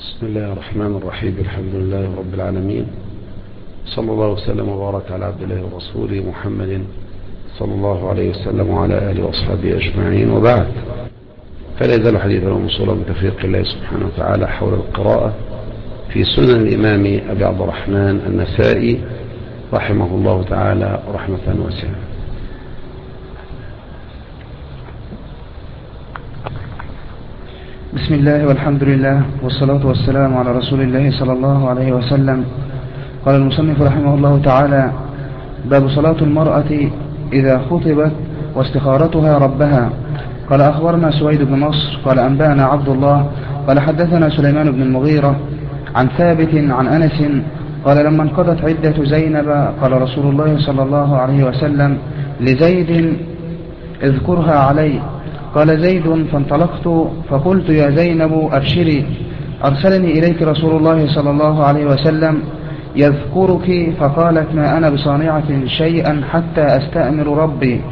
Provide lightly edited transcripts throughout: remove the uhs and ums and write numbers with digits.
بسم الله الرحمن الرحيم. الحمد لله رب العالمين، صلى الله وسلم وبارك على عبد الله ورسوله محمد صلى الله عليه وسلم وعلى آله وأصحابه أجمعين، وبعد. فلا يزال حديثنا موصولا بتوفيق الله سبحانه وتعالى حول القراءة في سنن الإمام أبي عبد الرحمن النسائي رحمه الله تعالى رحمة واسعة. بسم الله والحمد لله والصلاة والسلام على رسول الله صلى الله عليه وسلم. قال المصنف رحمه الله تعالى: باب صلاة المرأة إذا خطبت واستخارتها ربها. قال أخبرنا سويد بن نصر قال أنبأنا عبد الله قال حدثنا سليمان بن المغيرة عن ثابت عن أنس قال لما انقضت عدة زينب قال رسول الله صلى الله عليه وسلم لزيد: اذكرها علي. قال زيد: فانطلقت فقلت: يا زينب أبشري، أرسلني إليك رسول الله صلى الله عليه وسلم يذكرك. فقالت: ما أنا بصانعة شيئا حتى أستأمر ربي.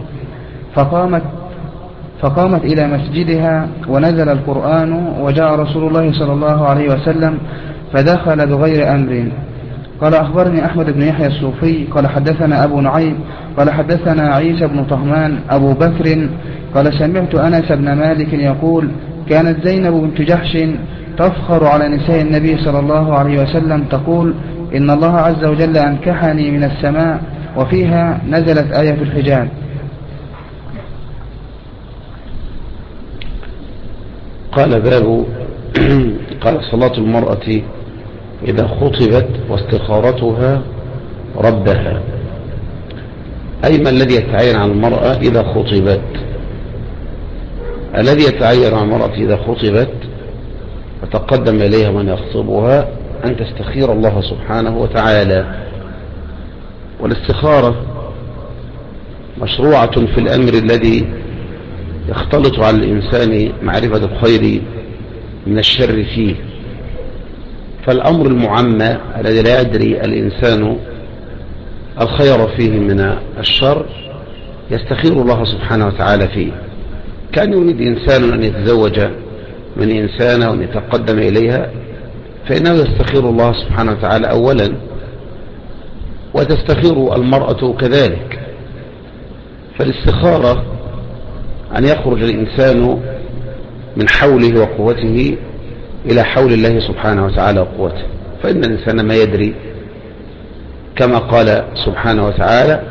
فقامت إلى مسجدها ونزل القرآن وجاء رسول الله صلى الله عليه وسلم فدخل بغير أمر. قال أخبرني أحمد بن يحيى الصوفي قال حدثنا أبو نعيم قال حدثنا عيسى بن طهمان أبو بكر قال سمعت أنس بن مالك يقول: كانت زينب بنت جحش تفخر على نساء النبي صلى الله عليه وسلم تقول: إن الله عز وجل أنكحني من السماء، وفيها نزلت آية الحجاب. قال باب قال صلاة المرأة إذا خطبت واستخارتها ربها، أي ما الذي يتعين على المرأة إذا خطبت؟ الذي يتعين على المرأة إذا خطبت وتقدم إليها من يخطبها أن تستخير الله سبحانه وتعالى. والاستخارة مشروعة في الأمر الذي يختلط على الإنسان معرفة الخير من الشر فيه. فالأمر المعمى الذي لا يدري الإنسان الخير فيه من الشر يستخير الله سبحانه وتعالى فيه. كان يريد إنسان أن يتزوج من إنسانة وأن يتقدم إليها، فإنه يستخير الله سبحانه وتعالى أولا، وتستخير المرأة كذلك. فالاستخارة أن يخرج الإنسان من حوله وقوته إلى حول الله سبحانه وتعالى وقوته، فإن الإنسان ما يدري، كما قال سبحانه وتعالى: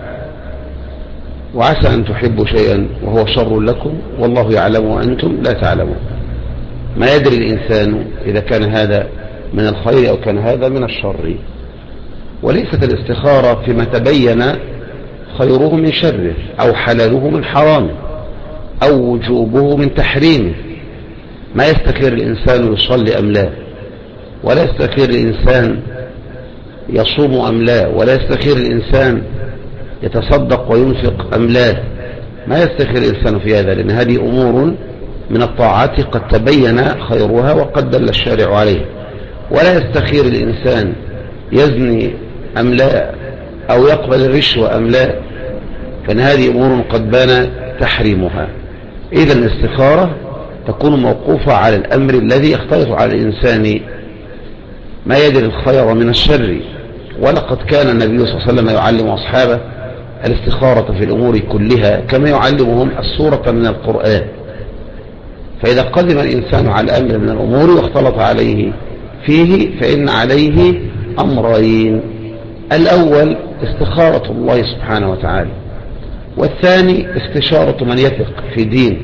وعسى أن تحبوا شيئا وهو شر لكم والله يعلم وأنتم لا تعلمون. ما يدري الإنسان إذا كان هذا من الخير أو كان هذا من الشر. وليست الاستخارة فيما تبين خيره من شره أو حلاله من حرامه أو وجوبه من تحريمه. ما يستخير الإنسان يصلي أم لا، ولا يستخير الإنسان يصوم أم لا، ولا يستخير الإنسان يتصدق وينفق أم لا. ما يستخير الإنسان في هذا، لأن هذه أمور من الطاعات قد تبين خيرها وقد دل الشارع عليه. ولا يستخير الإنسان يزني أم لا، أو يقبل الرشوة أم لا، فإن هذه أمور قد بان تحريمها. إذن الاستخارة تكون موقوفة على الأمر الذي يختلط على الإنسان ما يدري الخير من الشر. ولقد كان النبي صلى الله عليه وسلم يعلم أصحابه الاستخارة في الأمور كلها كما يعلمهم السورة من القرآن. فإذا قدم الإنسان على أمر من الأمور واختلط عليه فيه فإن عليه أمرين: الأول استخارة الله سبحانه وتعالى، والثاني استشارة من يثق في دين.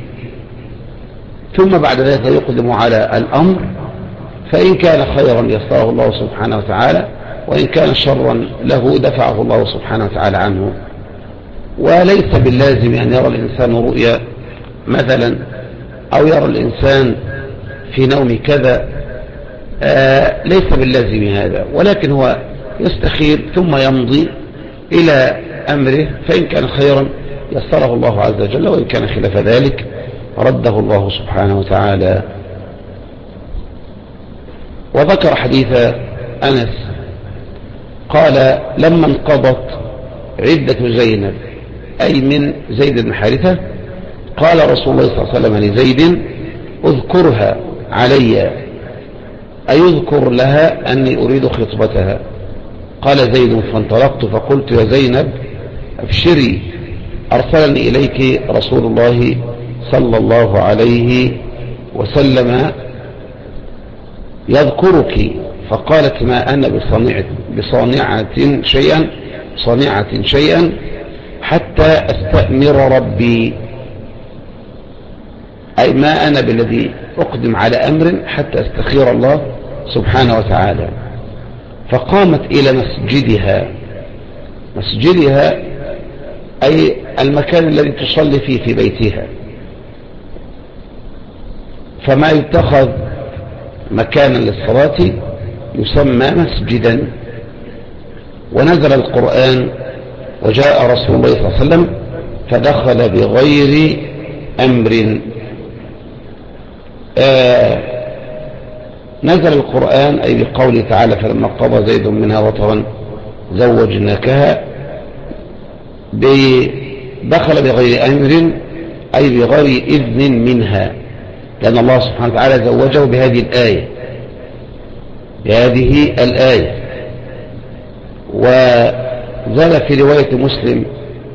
ثم بعد ذلك يقدم على الأمر، فإن كان خيرا يسره الله سبحانه وتعالى، وإن كان شرا له دفعه الله سبحانه وتعالى عنه. وليس باللازم أن يرى الإنسان رؤيا مثلا، أو يرى الإنسان في نوم كذا، ليس باللازم هذا، ولكن هو يستخير ثم يمضي إلى أمره، فإن كان خيرا يسره الله عز وجل، وإن كان خلاف ذلك رده الله سبحانه وتعالى. وذكر حديث أنس قال: لما انقضت عدة زينب، أي من زيد بن حارثة، قال رسول الله صلى الله عليه وسلم لزيد: اذكرها علي. أيذكر لها أني أريد خطبتها. قال زيد فانطلقت فقلت يا زينب أبشري أرسلني إليك رسول الله صلى الله عليه وسلم يذكرك. فقالت ما أنا بصانعة شيئا حتى أستأمر ربي، أي ما أنا بالذي أقدم على أمر حتى أستخير الله سبحانه وتعالى. فقامت إلى مسجدها أي المكان الذي تصلي فيه في بيتها، فما يتخذ مكانا للصلاة يسمى مسجدا. ونزل القرآن وجاء رسول الله صلى الله عليه وسلم فدخل بغير أمر. نزل القرآن أي بقوله تعالى فلما قضى زيد منها وطرا زوجناكها، دخل بغير أمر أي بغير إذن منها، لأن الله سبحانه وتعالى زوجه بهذه الآية. وزال في رواية مسلم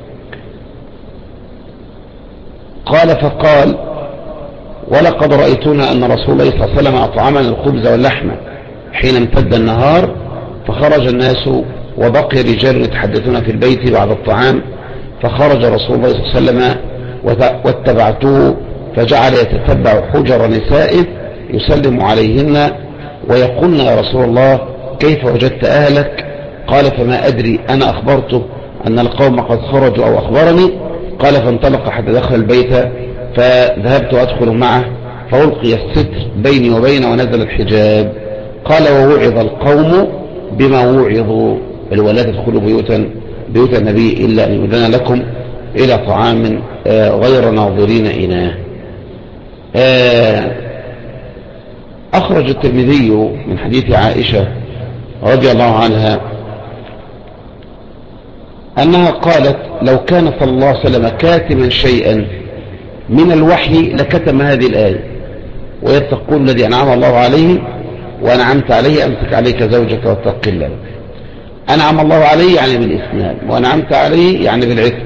فقال ولقد رأيتنا أن رسول الله صلى الله عليه وسلم أطعمنا الخبز واللحم حين امتد النهار، فخرج الناس وبقي رجال يتحدثون في البيت بعد الطعام، فخرج رسول الله صلى الله عليه وسلم واتبعته، فجعل يتتبع حجر نسائه يسلم عليهن ويقولن يا رسول الله كيف وجدت أهلك؟ قال فما أدري أنا أخبرته أن القوم قد خرجوا أو أخبرني. قال فانطلق حتى دخل البيت، فذهبت أدخل معه فألقي الستر بيني وبينه ونزل الحجاب. قال ووعظ القوم بما وعظوا، ولا تدخلوا بيوت النبي إلا أن يؤذن لكم إلى طعام غير ناظرين إناه. أخرج الترمذي من حديث عائشة رضي الله عنها أنها قالت لو كان صلى الله عليه وسلم كاتما شيئا من الوحي لكتم هذه الآية، ويتقول الذي أنعم الله عليه وأنعمت عليه أمسك عليك زوجك واتق الله. أنعم الله عليه يعني بالإسلام، وأنعمت عليه يعني بالعتق.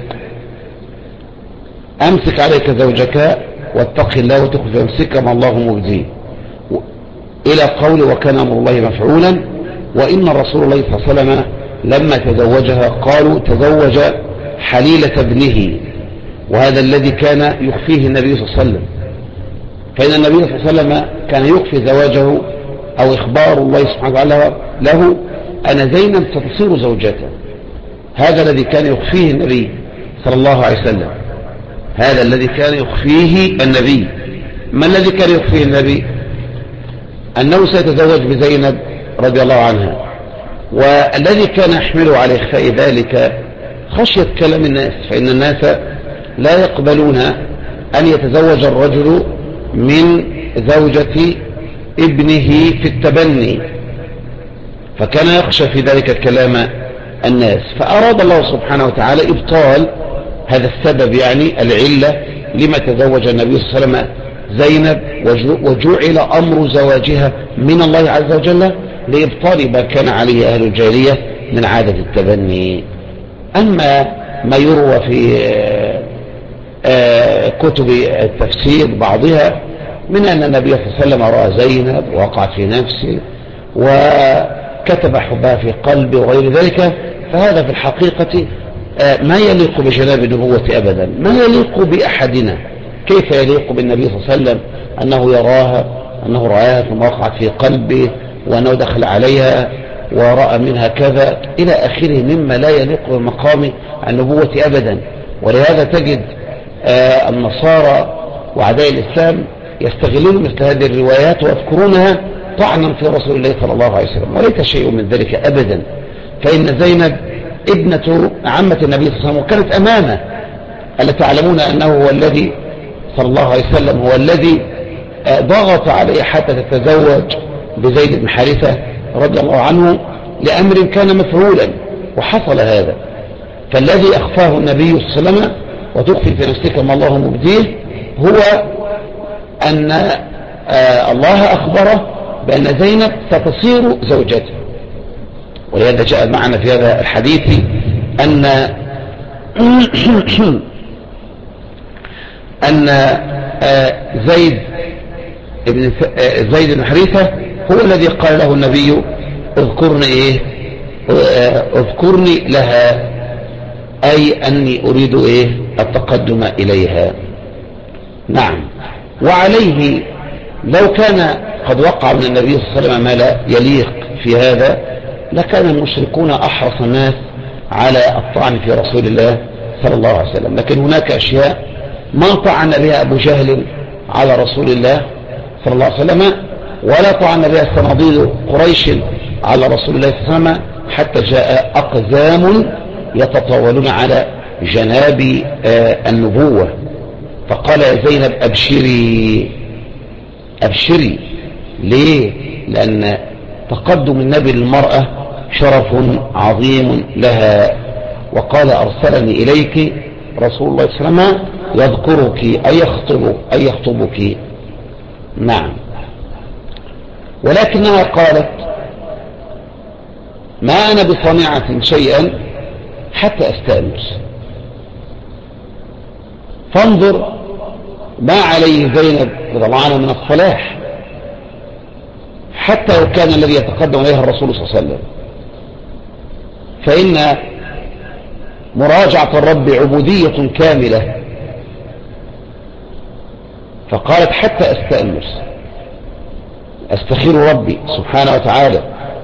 أمسك عليك زوجك واتق الله وتخفي أمسك ما الله مبديه، إلى قول وكان أمر الله مفعولا. وإن رسول الله صلى الله عليه وسلم لما تزوجها قالوا تزوج حليلة ابنه، وهذا الذي كان يخفيه النبي صلى الله عليه وسلم، فإن النبي صلى الله عليه وسلم كان يخفي زواجه أو إخبار الله سبحانه وتعالى له أن زينب ستصير زوجته. هذا الذي كان يخفيه النبي صلى الله عليه وسلم، هذا الذي كان يخفيه النبي. ما الذي كان يخفيه النبي؟ أنه سيتزوج بزينب رضي الله عنها، والذي كان يحمله على إخفاء ذلك خشية كلام الناس، فإن الناس لا يقبلون أن يتزوج الرجل من زوجة ابنه في التبني، فكان يخشى في ذلك كلام الناس. فأراد الله سبحانه وتعالى إبطال هذا السبب، يعني العلة لما تزوج النبي صلى الله عليه وسلم زينب، وجعل أمر زواجها من الله عز وجل لإبطال ما كان عليه أهل الجاهلية من عادة التبني. أما ما يروى في كتب التفسير بعضها من أن النبي صلى الله عليه وسلم رأى زينب ووقع في نفسه وكتب حبها في قلبه وغير ذلك، فهذا في الحقيقة ما يليق بجناب النبوة أبدا، ما يليق بأحدنا. كيف يليق بالنبي صلى الله عليه وسلم أنه يراها، أنه رآها ثم وقعت في قلبه، وأنه دخل عليها ورأى منها كذا إلى آخره مما لا يليق بمقام النبوة أبدا. ولهذا تجد النصارى وأعداء الإسلام يستغلون مثل هذه الروايات ويذكرونها طعنا في رسول الله صلى الله عليه وسلم، وليس شيء من ذلك أبدا. فإن زينب ابنة عمة النبي صلى الله عليه وسلم وكانت أمامه، ألا تعلمون أنه هو الذي صلى الله عليه وسلم هو الذي ضغط عليه حتى تتزوج بزيد بن حارثة رضي الله عنه لأمر كان مفعولا، وحصل هذا. فالذي أخفاه النبي صلى الله عليه وسلم وتخفي في نفسك ما الله مبديه هو أن الله أخبره بأن زينب ستصير زوجته. ولهذا جاء معنا في هذا الحديث أن زيد بن حارثة هو الذي قال له النبي اذكرني لها، أي أني أريد التقدم إليها. نعم. وعليه لو كان قد وقع من النبي صلى الله عليه وسلم ما لا يليق في هذا لكان المشركون أحرص الناس على الطعن في رسول الله صلى الله عليه وسلم. لكن هناك أشياء ما طعن بها أبو جهل على رسول الله صلى الله عليه وسلم، ولا طعن بها صناديد قريش على رسول الله صلى الله عليه وسلم، حتى جاء أقزام يتطاولون على جناب النبوة. فقال يا زينب أبشري. ليه؟ لأن تقدم النبي للمرأة شرف عظيم لها. وقال أرسلني إليك رسول الله صلى الله عليه وسلم يذكرك أي يخطبك. نعم. ولكنها قالت ما أنا بصانعة شيئا حتى أستأنس. فانظر ما عليه زينب رضي الله عنها من الصلاح، حتى لو كان الذي يتقدم إليها الرسول صلى الله عليه وسلم. فإن مراجعة الرب عبودية كاملة. فقالت حتى أستأنس، أستخير ربي سبحانه وتعالى.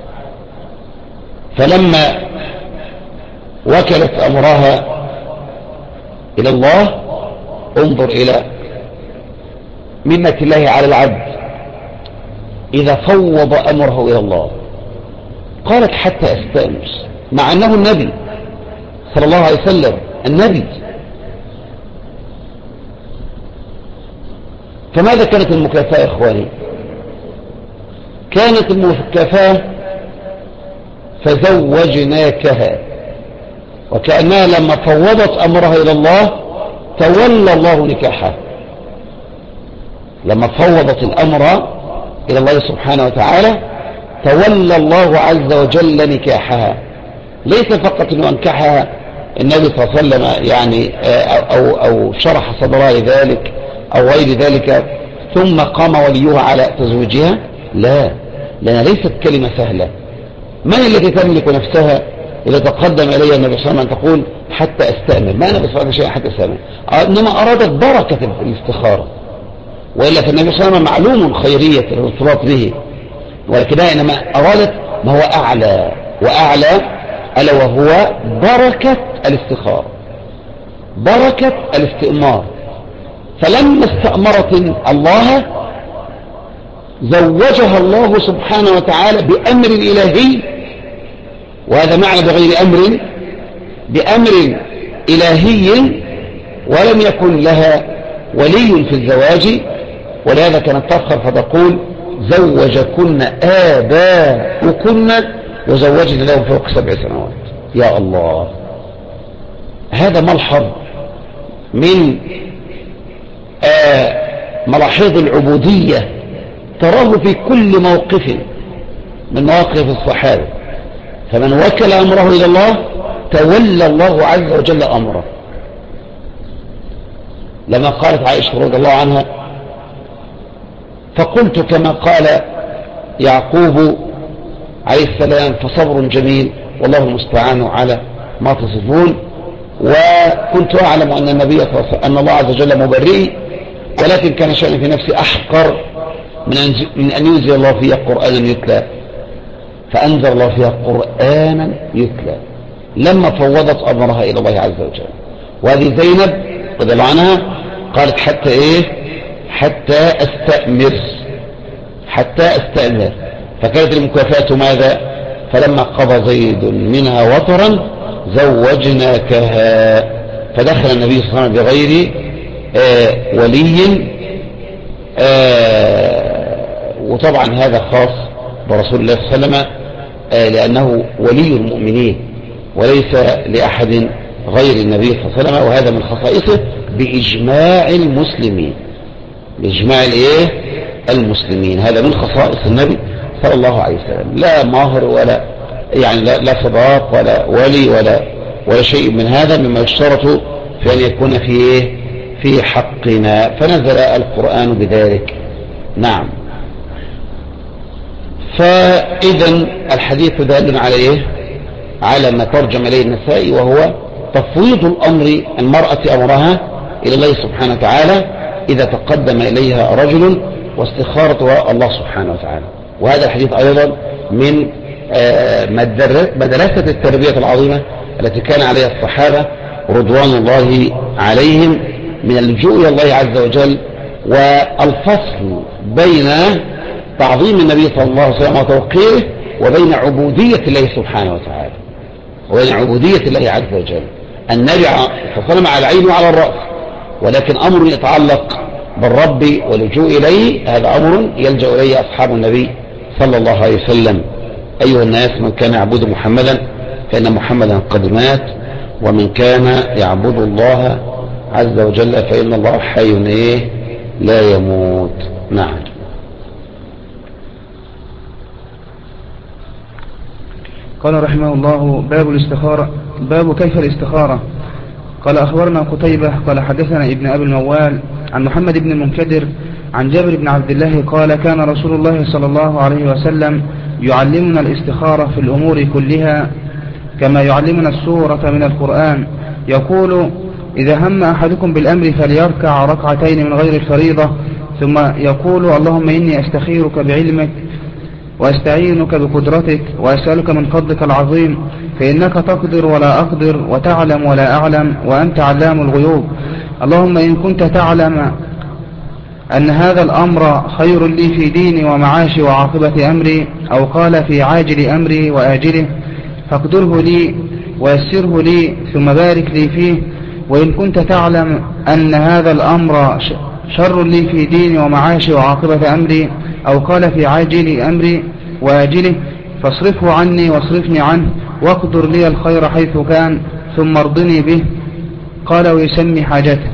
فلما وكلت أمرها إلى الله، انظر إلى منة الله على العبد إذا فوض أمره إلى الله. قالت حتى أستأنس، مع أنه النبي صلى الله عليه وسلم النبي. فماذا كانت المكافأة يا إخواني؟ كانت المكافأة فزوجناكها، وكأنها لما فوضت أمرها إلى الله تولى الله نكاحها. لما فوضت الأمر إلى الله سبحانه وتعالى تولى الله عز وجل نكاحها. ليس فقط أنه أنكحها النبي صلى الله عليه وسلم يعني أو شرح صدرها لذلك أو غير ذلك ثم قام وليها على تزويجها، لا، لأنها ليست كلمة سهلة. من التي تملك نفسها إذا تقدم إليها النبي صلى الله عليه وسلم أن تقول حتى أستأمر؟ ما أنا بصراحة شيء حتى أستأمر، إنما أرادت بركة الاستخارة. وإلا فالنبي صلى الله عليه وسلم معلوم خيرية الارتباط به، ولكنها إنما أرادت ما هو أعلى وأعلى، ألا وهو بركة الاستخارة، بركة الاستئمار. فلما استأمرت الله زوجها الله سبحانه وتعالى بأمر إلهي، وهذا معنى بغير أمر، بأمر إلهي، ولم يكن لها ولي في الزواج. ولهذا كانت تفخر فتقول زوجكن آباؤكن وزوجنا لهم فوق 7 سنوات. يا الله، هذا ملحظ من ملاحظ العبودية تراه في كل موقف من مواقف الصحابة. فمن وكل أمره إلى الله تولى الله عز وجل أمره. لما قالت عائشة رضي الله عنها فقلت كما قال يعقوب عليه السلام فصبر جميل والله المستعان على ما تصفون. وكنت أعلم أن النبي أن الله عز وجل مبرئي، ولكن كان شأني في نفسي أحقر من أن ينزل الله فيها قرآنا يتلى، فأنزل الله فيها قرآنا يتلى لما فوضت أمرها إلى الله عز وجل. وهذه زينب رضي الله عنها قالت حتى حتى أستأمر. فكانت المكافأة ماذا؟ فلما قضى زيد منها وطرا زوجناكها. فدخل النبي صلى الله عليه وسلم بغير ولي، وطبعا هذا خاص برسول الله صلى الله عليه وسلم لأنه ولي المؤمنين وليس لأحد غير النبي صلى الله عليه وسلم. وهذا من خصائصه بإجماع المسلمين، بإجماع المسلمين. هذا من خصائص النبي صلى الله عليه وسلم، لا مهر ولا يعني لا صداق ولا ولي ولا شيء من هذا مما يشترط في أن يكون في حقنا، فنزل القرآن بذلك. نعم. فإذا الحديث دال على ما ترجم إليه النسائي، وهو تفويض المرأة أمرها إلى الله سبحانه وتعالى إذا تقدم إليها رجل، واستخارة الله سبحانه وتعالى. وهذا الحديث أيضا من مدرسة التربية العظيمة التي كان عليها الصحابة رضوان الله عليهم من اللجوء إلى الله عز وجل، والفصل بين تعظيم النبي صلى الله عليه وسلم وتوقيره وبين عبودية الله سبحانه وتعالى وبين عبودية الله عز وجل. النبي صلى الله عليه وسلم على العين وعلى الرأس، ولكن أمر يتعلق بالرب واللجوء إليه هذا أمر يلجأ إليه أصحاب النبي صلى الله عليه وسلم. أيها الناس، من كان يعبد محمدا فإن محمدا قد مات، ومن كان يعبد الله عز وجل فإن الله حي لا يموت. نعم. قال رحمه الله: باب الاستخارة. باب كيف الاستخارة. قال: أخبرنا قتيبة قال حدثنا ابن أبي الموال عن محمد بن المنكدر عن جابر بن عبد الله قال: كان رسول الله صلى الله عليه وسلم يعلمنا الاستخارة في الأمور كلها كما يعلمنا السورة من القرآن، يقول: إذا هم أحدكم بالأمر فليركع ركعتين من غير الفريضة، ثم يقول: اللهم إني أستخيرك بعلمك وأستعينك بقدرتك وأسألك من فضلك العظيم، فإنك تقدر ولا أقدر وتعلم ولا أعلم وأنت علام الغيوب. اللهم إن كنت تعلم أن هذا الأمر خير لي في ديني ومعاشي وعاقبة أمري، أو قال في عاجل أمري وآجله، فاقدره لي ويسره لي ثم بارك لي فيه. وإن كنت تعلم أن هذا الأمر شر لي في ديني ومعاشي وعاقبة أمري، أو قال في عاجل أمري وآجله، فاصرفه عني واصرفني عنه، واقدر لي الخير حيث كان، ثم ارضني به. قال: ويسمي حاجته.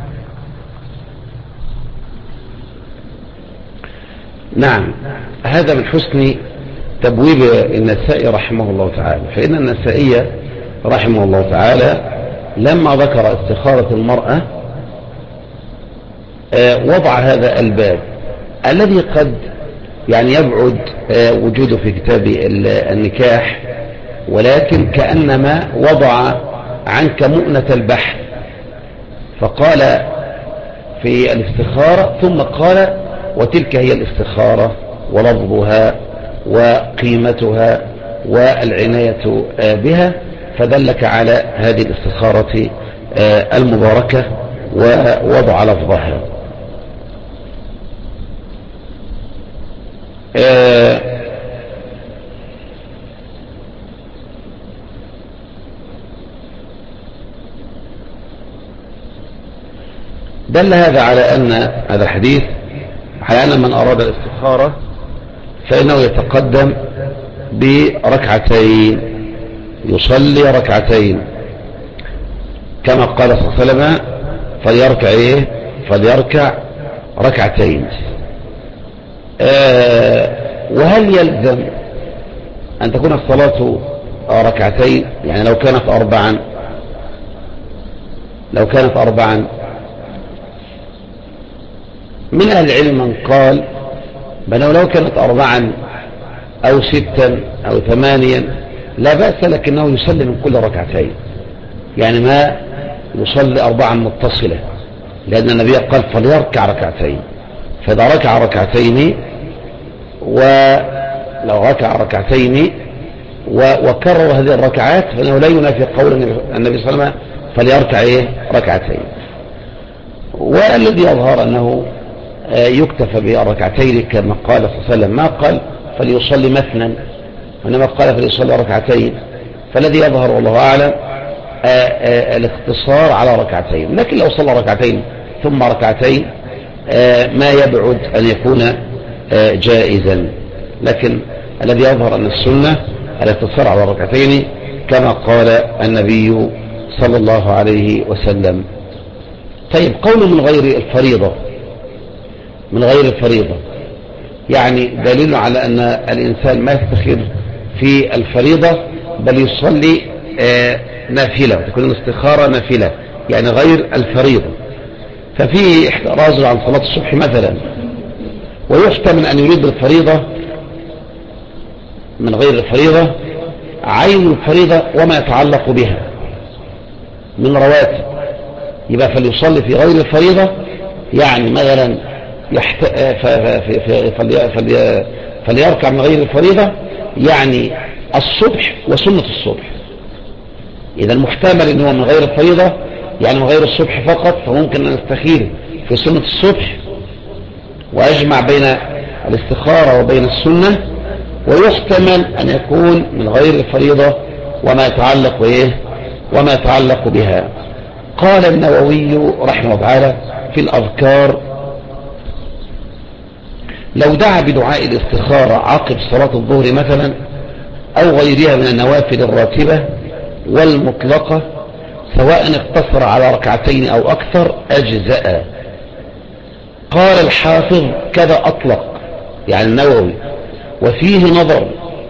نعم. هذا من حسن تبويب النسائي رحمه الله تعالى، فإن النسائي رحمه الله تعالى لما ذكر استخارة المرأة وضع هذا الباب الذي قد يعني يبعد وجوده في كتاب النكاح، ولكن كأنما وضع عنك مؤنة البحث، فقال في الاستخارة ثم قال: وتلك هي الاستخارة ولفظها وقيمتها والعناية بها، فدلك على هذه الاستخارة المباركة ووضع لفظها. دل هذا على أن هذا الحديث على أن من أراد الاستخارة فإنه يتقدم بركعتين، يصلي ركعتين كما قال صلى الله عليه وسلم: فليركع ركعتين. وهل يلزم أن تكون الصلاة ركعتين؟ يعني لو كانت أربعا من أهل العلم من قال بأنه لو كانت 4 أو 6 أو 8 لا بأس، لكنه يصلي من كل ركعتين، يعني ما يصلي 4 متصلة، لأن النبي قال: فليركع ركعتين. فإذا ركع ركعتين ولو ركع ركعتين وكرر هذه الركعات فإنه لا ينافي قول النبي صلى الله عليه وسلم: فليركع ركعتين. والذي يظهر أنه يكتفى بالركعتين كما قال صلى الله عليه وسلم، ما قال فليصلي مثلا، وإنما قال فليصلي ركعتين. فالذي يظهر والله أعلم الاقتصار على ركعتين، لكن لو صلى ركعتين ثم ركعتين ما يبعد أن يكون جائزا، لكن الذي يظهر أن السنة الاقتصار على ركعتين كما قال النبي صلى الله عليه وسلم. طيب، قول من غير الفريضة يعني دليل على أن الإنسان ما يستخير في الفريضة بل يصلي نافلة، وتكون الاستخارة نافلة يعني غير الفريضة. ففيه احتراز عن صلاة الصبح مثلا، ويحتمل أن يريد بالفريضة من غير الفريضة عين الفريضة وما يتعلق بها من رواتب، يبقى فليصلي في غير الفريضة، يعني مثلا فليركع من غير الفريضة يعني الصبح وسنة الصبح. إذا المحتمل أنه من غير الفريضة يعني من غير الصبح فقط، فممكن أن نستخير في سنة الصبح وأجمع بين الاستخارة وبين السنة، ويحتمل أن يكون من غير الفريضة وما يتعلق بها. قال النووي رحمه الله تعالى في الأذكار: لو دعا بدعاء الاستخارة عقب صلاة الظهر مثلا أو غيرها من النوافل الراتبة والمطلقة سواء اقتصر على ركعتين أو أكثر أجزأ. قال الحافظ: كذا أطلق، يعني النووي، وفيه نظر،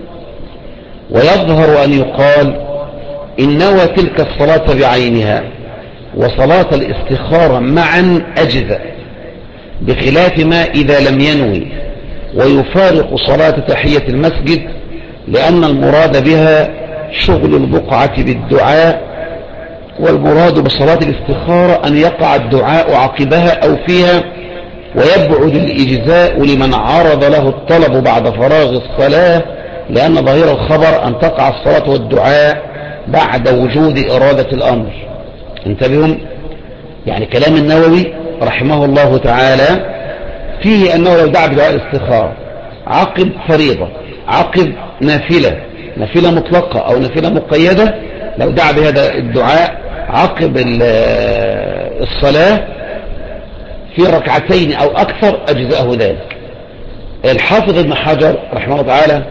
ويظهر أن يقال إن نوى تلك الصلاة بعينها وصلاة الاستخارة معا أجزأ، بخلاف ما إذا لم ينوي ويفارق صلاة تحية المسجد، لأن المراد بها شغل البقعة بالدعاء، والمراد بصلاة الاستخارة أن يقع الدعاء عقبها أو فيها، ويبعد الإجزاء لمن عرض له الطلب بعد فراغ الصلاة، لأن ظاهر الخبر أن تقع الصلاة والدعاء بعد وجود إرادة الأمر. انتبهوا، يعني كلام النووي رحمه الله تعالى فيه أنه لو دعا بدعاء الاستخارة عقب فريضة، عقب نافلة مطلقة أو نافلة مقيدة، لو دعا بهذا الدعاء عقب الصلاة في ركعتين أو أكثر أجزاءه ذلك. الحافظ ابن حجر رحمه الله تعالى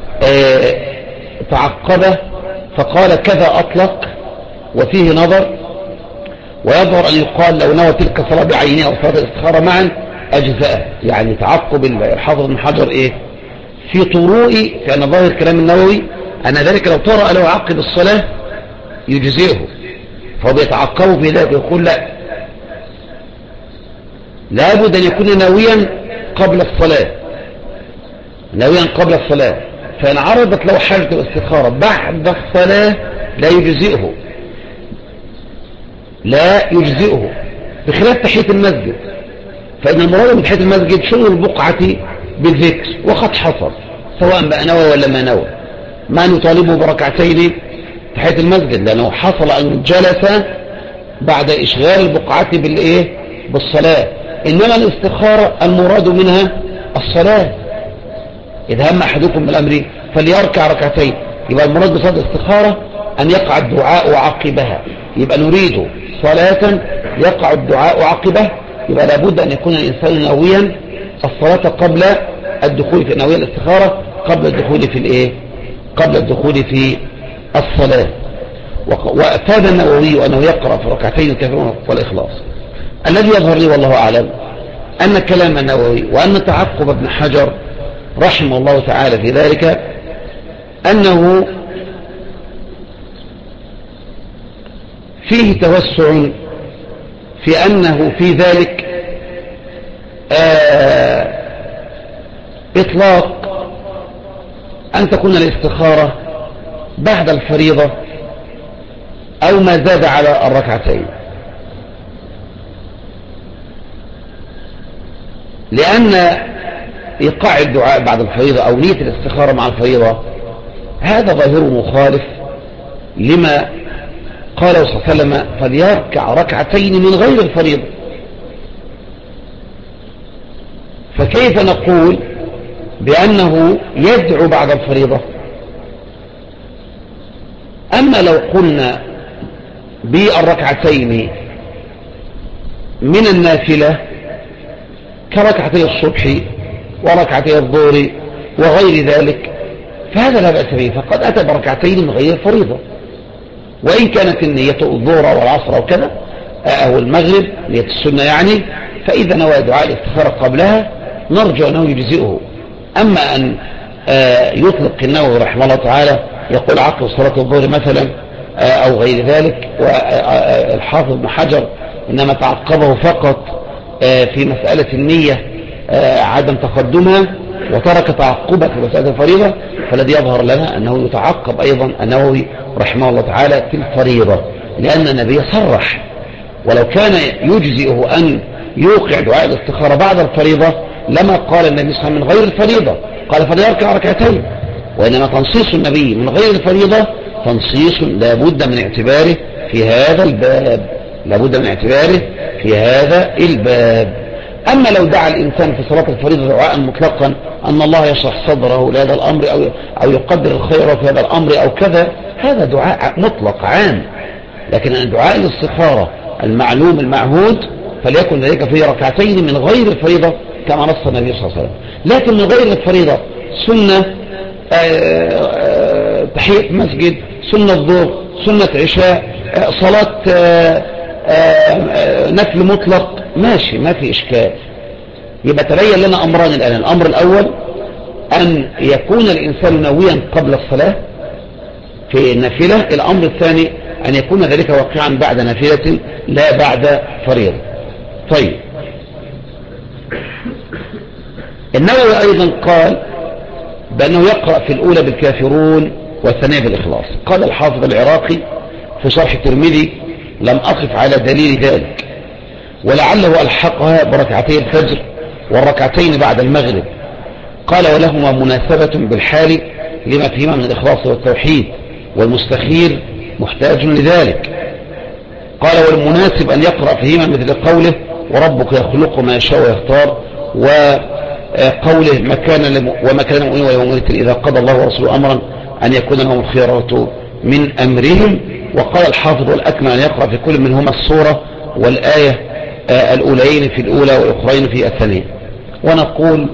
تعقبه فقال: كذا أطلق، وفيه نظر، ويظهر أن يقال لو نوى تلك الصلاة بعينها أو صلاة الاستخارة معا أجزاء. يعني تعقب الحافظ ابن حجر في طروئي في أن ظاهر كلام النووي أن ذلك لو طرأ له عقب الصلاة يجزئه، فهو بيتعقبه في ذلك يقول لا بد أن يكون ناويا قبل الصلاة، فإن عرضت له حاجة الاستخارة بعد الصلاة لا يجزئه بخلاف تحية المسجد، فإن المراد من تحية المسجد شغل البقعة بالذكر، وقد حصل سواء بقى نوى ولا ما نوى، ما نطالبه بركعتين تحية المسجد لأنه حصل أن جلس بعد إشغال البقعة بالصلاة. إنما الاستخارة المراد منها الصلاة، إذا هم أحدكم بالأمر فليركع ركعتين، يبقى المراد بصلاة الاستخارة أن يقع الدعاء عقبها، يبقى نريد صلاة يقع الدعاء عقبه، يبقى لابد أن يكون الإنسان ناويا الصلاة قبل الدخول في ناوية الاستخارة قبل الدخول في الصلاة. وأفاد النووي أنه يقرأ في ركعتين الكافرون والإخلاص. الذي يظهر لي والله أعلم أن كلام النووي وأن تعقب ابن حجر رحمه الله تعالى في ذلك أنه فيه توسع في أنه في ذلك إطلاق أن تكون الاستخارة بعد الفريضة أو ما زاد على الركعتين، لأن إيقاع الدعاء بعد الفريضة أو نية الاستخارة مع الفريضة هذا ظاهره مخالف لما قال صلى الله عليه وسلم: فليركع ركعتين من غير الفريضة. فكيف نقول بأنه يدعو بعد الفريضة؟ أما لو قلنا بالركعتين من النافلة كركعتي الصبح وركعتي الظهر وغير ذلك فهذا لا بأس به، فقد أتى بركعتين من غير الفريضة، وإن كانت النية الظهر والعصر وكذا أو المغرب نية السنة يعني، فإذا نوى دعاء الاستخارة قبلها نرجو أنه يجزئه، أما أن يطلق النووي رحمه الله تعالى يقول عقب صلاة الظهر مثلا أو غير ذلك، والحافظ ابن حجر إنما تعقبه فقط في مسألة النية عدم تقدمها وترك تعقبها في مسألة الفريضة، فالذي يظهر لنا أنه يتعقب أيضا النووي رحمه الله تعالى في الفريضة، لأن النبي صرح ولو كان يجزئه أن يوقع دعاء الاستخارة بعد الفريضة لما قال النبي صلى الله عليه وسلم من غير الفريضة، قال فليركع ركعتين، وإنما تنصيص النبي من غير الفريضة تنصيص لابد من اعتباره في هذا الباب، لابد من اعتباره في هذا الباب. أما لو دعا الإنسان في صلاة الفريضة دعاء مطلقا أن الله يشرح صدره لهذا الأمر أو يقدر الخير في هذا الأمر أو كذا، هذا دعاء مطلق عام. لكن دعاء الاستخارة المعلوم المعهود فليكن ذلك في ركعتين من غير الفريضة كما نص النبي صلى الله عليه وسلم. لكن من غير الفريضة سنة تحية مسجد، سنة ظهر، سنة عشاء، صلاة نفل مطلق، ماشي ما في إشكال. يبقى تبين لنا أمران الآن. الأمر الأول أن يكون الإنسان ناويا قبل الصلاة في النافلة. الأمر الثاني أن يكون ذلك واقعا بعد نافلة لا بعد فريضة. طيب، النووي أيضا قال بأنه يقرأ في الأولى بالكافرون والثانية بالإخلاص. قال الحافظ العراقي في شرح الترمذي لم أقف على دليل ذلك، ولعله ألحقها بركعتي الفجر والركعتين بعد المغرب. قال ولهما مناسبة بالحال لما فيهما من الإخلاص والتوحيد، والمستخير محتاج لذلك. قال والمناسب أن يقرأ فيهما مثل قوله وربك يخلق ما يشاء ويختار، وقوله وما كان المؤمن والمؤمنة إذا قضى الله ورسوله أمرا أن يكون لهم الخيرة من أمرهم. وقال الحافظ والأكمل أن يقرأ في كل منهما السورة والآية الأولين في الأولى والأخرين في الثانية. ونقول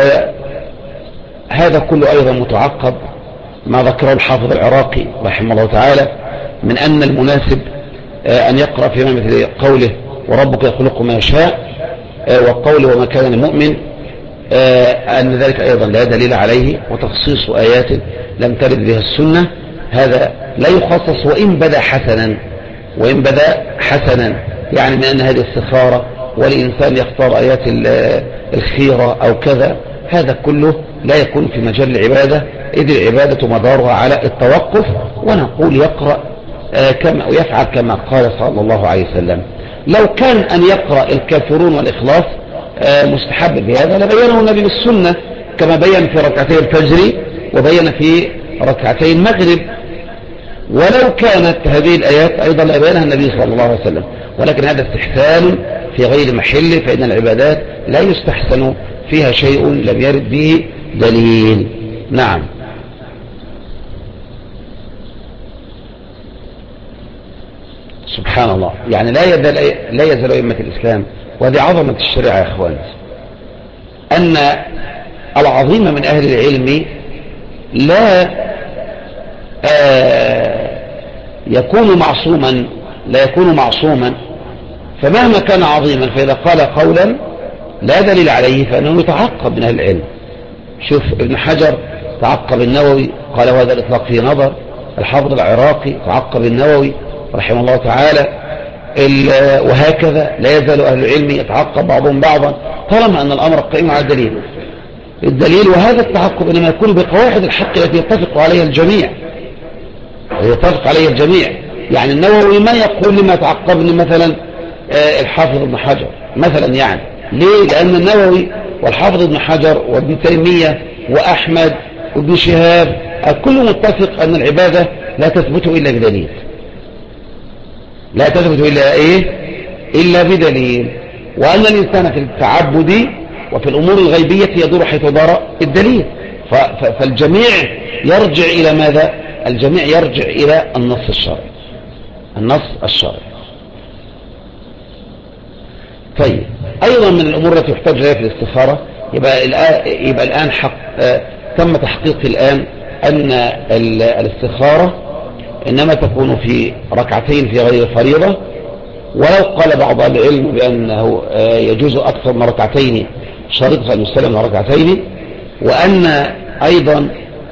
وهذا كله أيضا متعقب ما ذكره الحافظ العراقي رحمه الله تعالى من أن المناسب أن يقرأ فيما مثل قوله وربك يخلق ما يشاء وقوله وما كان المؤمن، أن ذلك أيضا لا دليل عليه، وتخصيص آيات لم ترد بها السنة هذا لا يخصص وإن بدأ حسنا يعني من أن هذه استخارة والإنسان يختار آيات الخيرة أو كذا، هذا كله لا يكون في مجال العبادة، إذ العبادة مدارها على التوقف. ونقول يقرأ كما ويفعل كما قال صلى الله عليه وسلم. لو كان أن يقرأ الكافرون والإخلاص مستحب بهذا لبينه النبي بالسنة كما بين في ركعتي الفجر وبين في ركعتي المغرب. ولو كانت هذه الآيات أيضا لبينها النبي صلى الله عليه وسلم، ولكن هذا استحسان في غير محله، فإن العبادات لا يستحسن فيها شيء لم يرد به دليل. نعم. سبحان الله، يعني لا يزال أئمة الإسلام، وهذه عظمة الشريعة يا إخواني، أن العظيم من أهل العلم لا يكون معصوما، فمهما كان عظيما فإذا قال قولا لا دليل عليه فإنه يتعقب من أهل العلم. شوف ابن حجر تعقب النووي قال وهذا الإطلاق فيه نظر، الحافظ العراقي تعقب النووي رحمه الله تعالى، وهكذا لا يزال أهل العلم يتعقب بعضهم بعضا طالما أن الأمر قائم على الدليل. وهذا التعقب إنما يكون بقواعد الحق التي يتفق عليها الجميع. يعني النووي ما يقول لما تعقبني مثلا الحافظ ابن حجر مثلا، يعني ليه؟ لأن النووي والحافظ ابن حجر وابن تيمية وأحمد وابن شهاب الكل متفق أن العبادة لا تثبت إلا بدليل، لا تثبت إلا بدليل، وأن الإنسان في التعبد وفي الأمور الغيبية يدور حيث دار الدليل. فالجميع يرجع إلى ماذا؟ الجميع يرجع إلى النص الشرعي. طيب، أيضا من الأمور التي يحتاج إليها في الاستخارة يبقى الآن تم تحقيق الآن أن الاستخارة إنما تكون في ركعتين في غير فريضة. ولو قال بعض العلم بأنه يجوز أكثر من ركعتين شريط أن يستلم ركعتين، وأن أيضا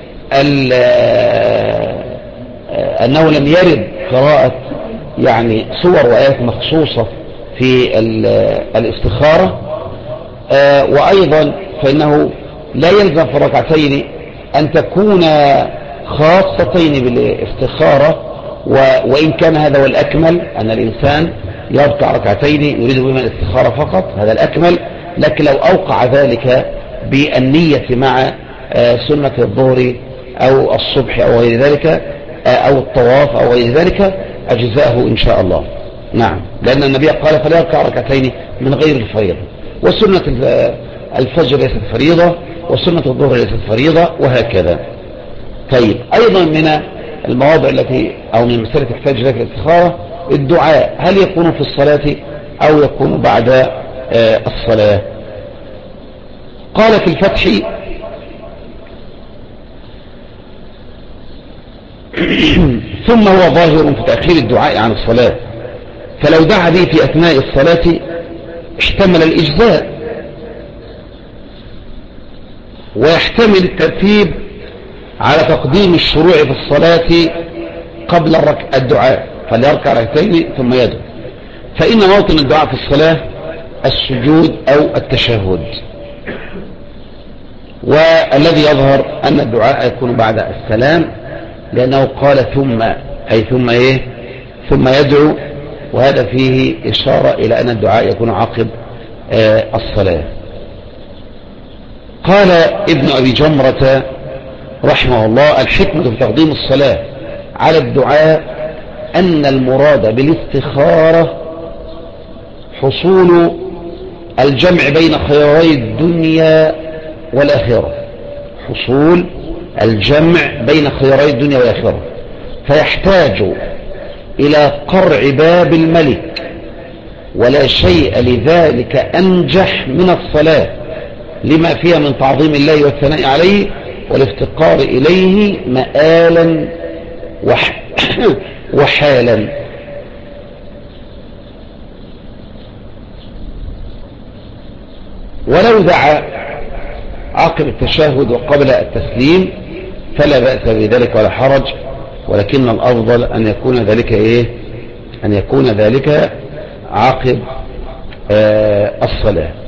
أنه لم يرد قراءة يعني صور وآيات مخصوصة في الاستخارة. وأيضا فإنه لا يلزم في الركعتين أن تكون خاصتين بالاستخارة، وإن كان هذا هو الأكمل أن الإنسان يركع ركعتين يريد بهما الاستخارة فقط، هذا الأكمل. لكن لو أوقع ذلك بالنية مع سنة الظهر أو الصبح أو غير ذلك أو الطواف أو غير ذلك أجزاءه إن شاء الله. نعم، لأن النبي قال فليركع ركعتين من غير الفريضة، وسنة الفجر ليست فريضة وسنة الظهر ليست فريضة وهكذا. طيب، أيضا من المواضع التي أو من المسألة تحتاج لك الاستخارة الدعاء، هل يكون في الصلاة أو يكون بعد الصلاة؟ قال في الفتح ثم هو ظاهر في تأخير الدعاء عن الصلاة، فلو دعا به في أثناء الصلاة احتمل الإجزاء، ويحتمل الترتيب على تقديم الشروع في الصلاة قبل الدعاء، فليركع ركعتين ثم يدعو، فإن موطن الدعاء في الصلاة السجود أو التشهد، والذي يظهر أن الدعاء يكون بعد السلام، لأنه قال ثم، أي ثم إيه؟ ثم يدعو، وهذا فيه إشارة إلى أن الدعاء يكون عقب الصلاة. قال ابن أبي جمرة رحمه الله الحكمة في تقديم الصلاة على الدعاء أن المراد بالاستخارة حصول الجمع بين خيري الدنيا والآخرة، حصول الجمع بين خيري الدنيا والآخرة، فيحتاج إلى قرع باب الملك، ولا شيء لذلك أنجح من الصلاة لما فيها من تعظيم الله والثناء عليه والافتقار إليه مآلا وحالا. ولو دعا عقب التشهد وقبل التسليم فلا بأس بذلك ولا حرج، ولكن الأفضل أن يكون ذلك إيه؟ أن يكون ذلك عقب الصلاة.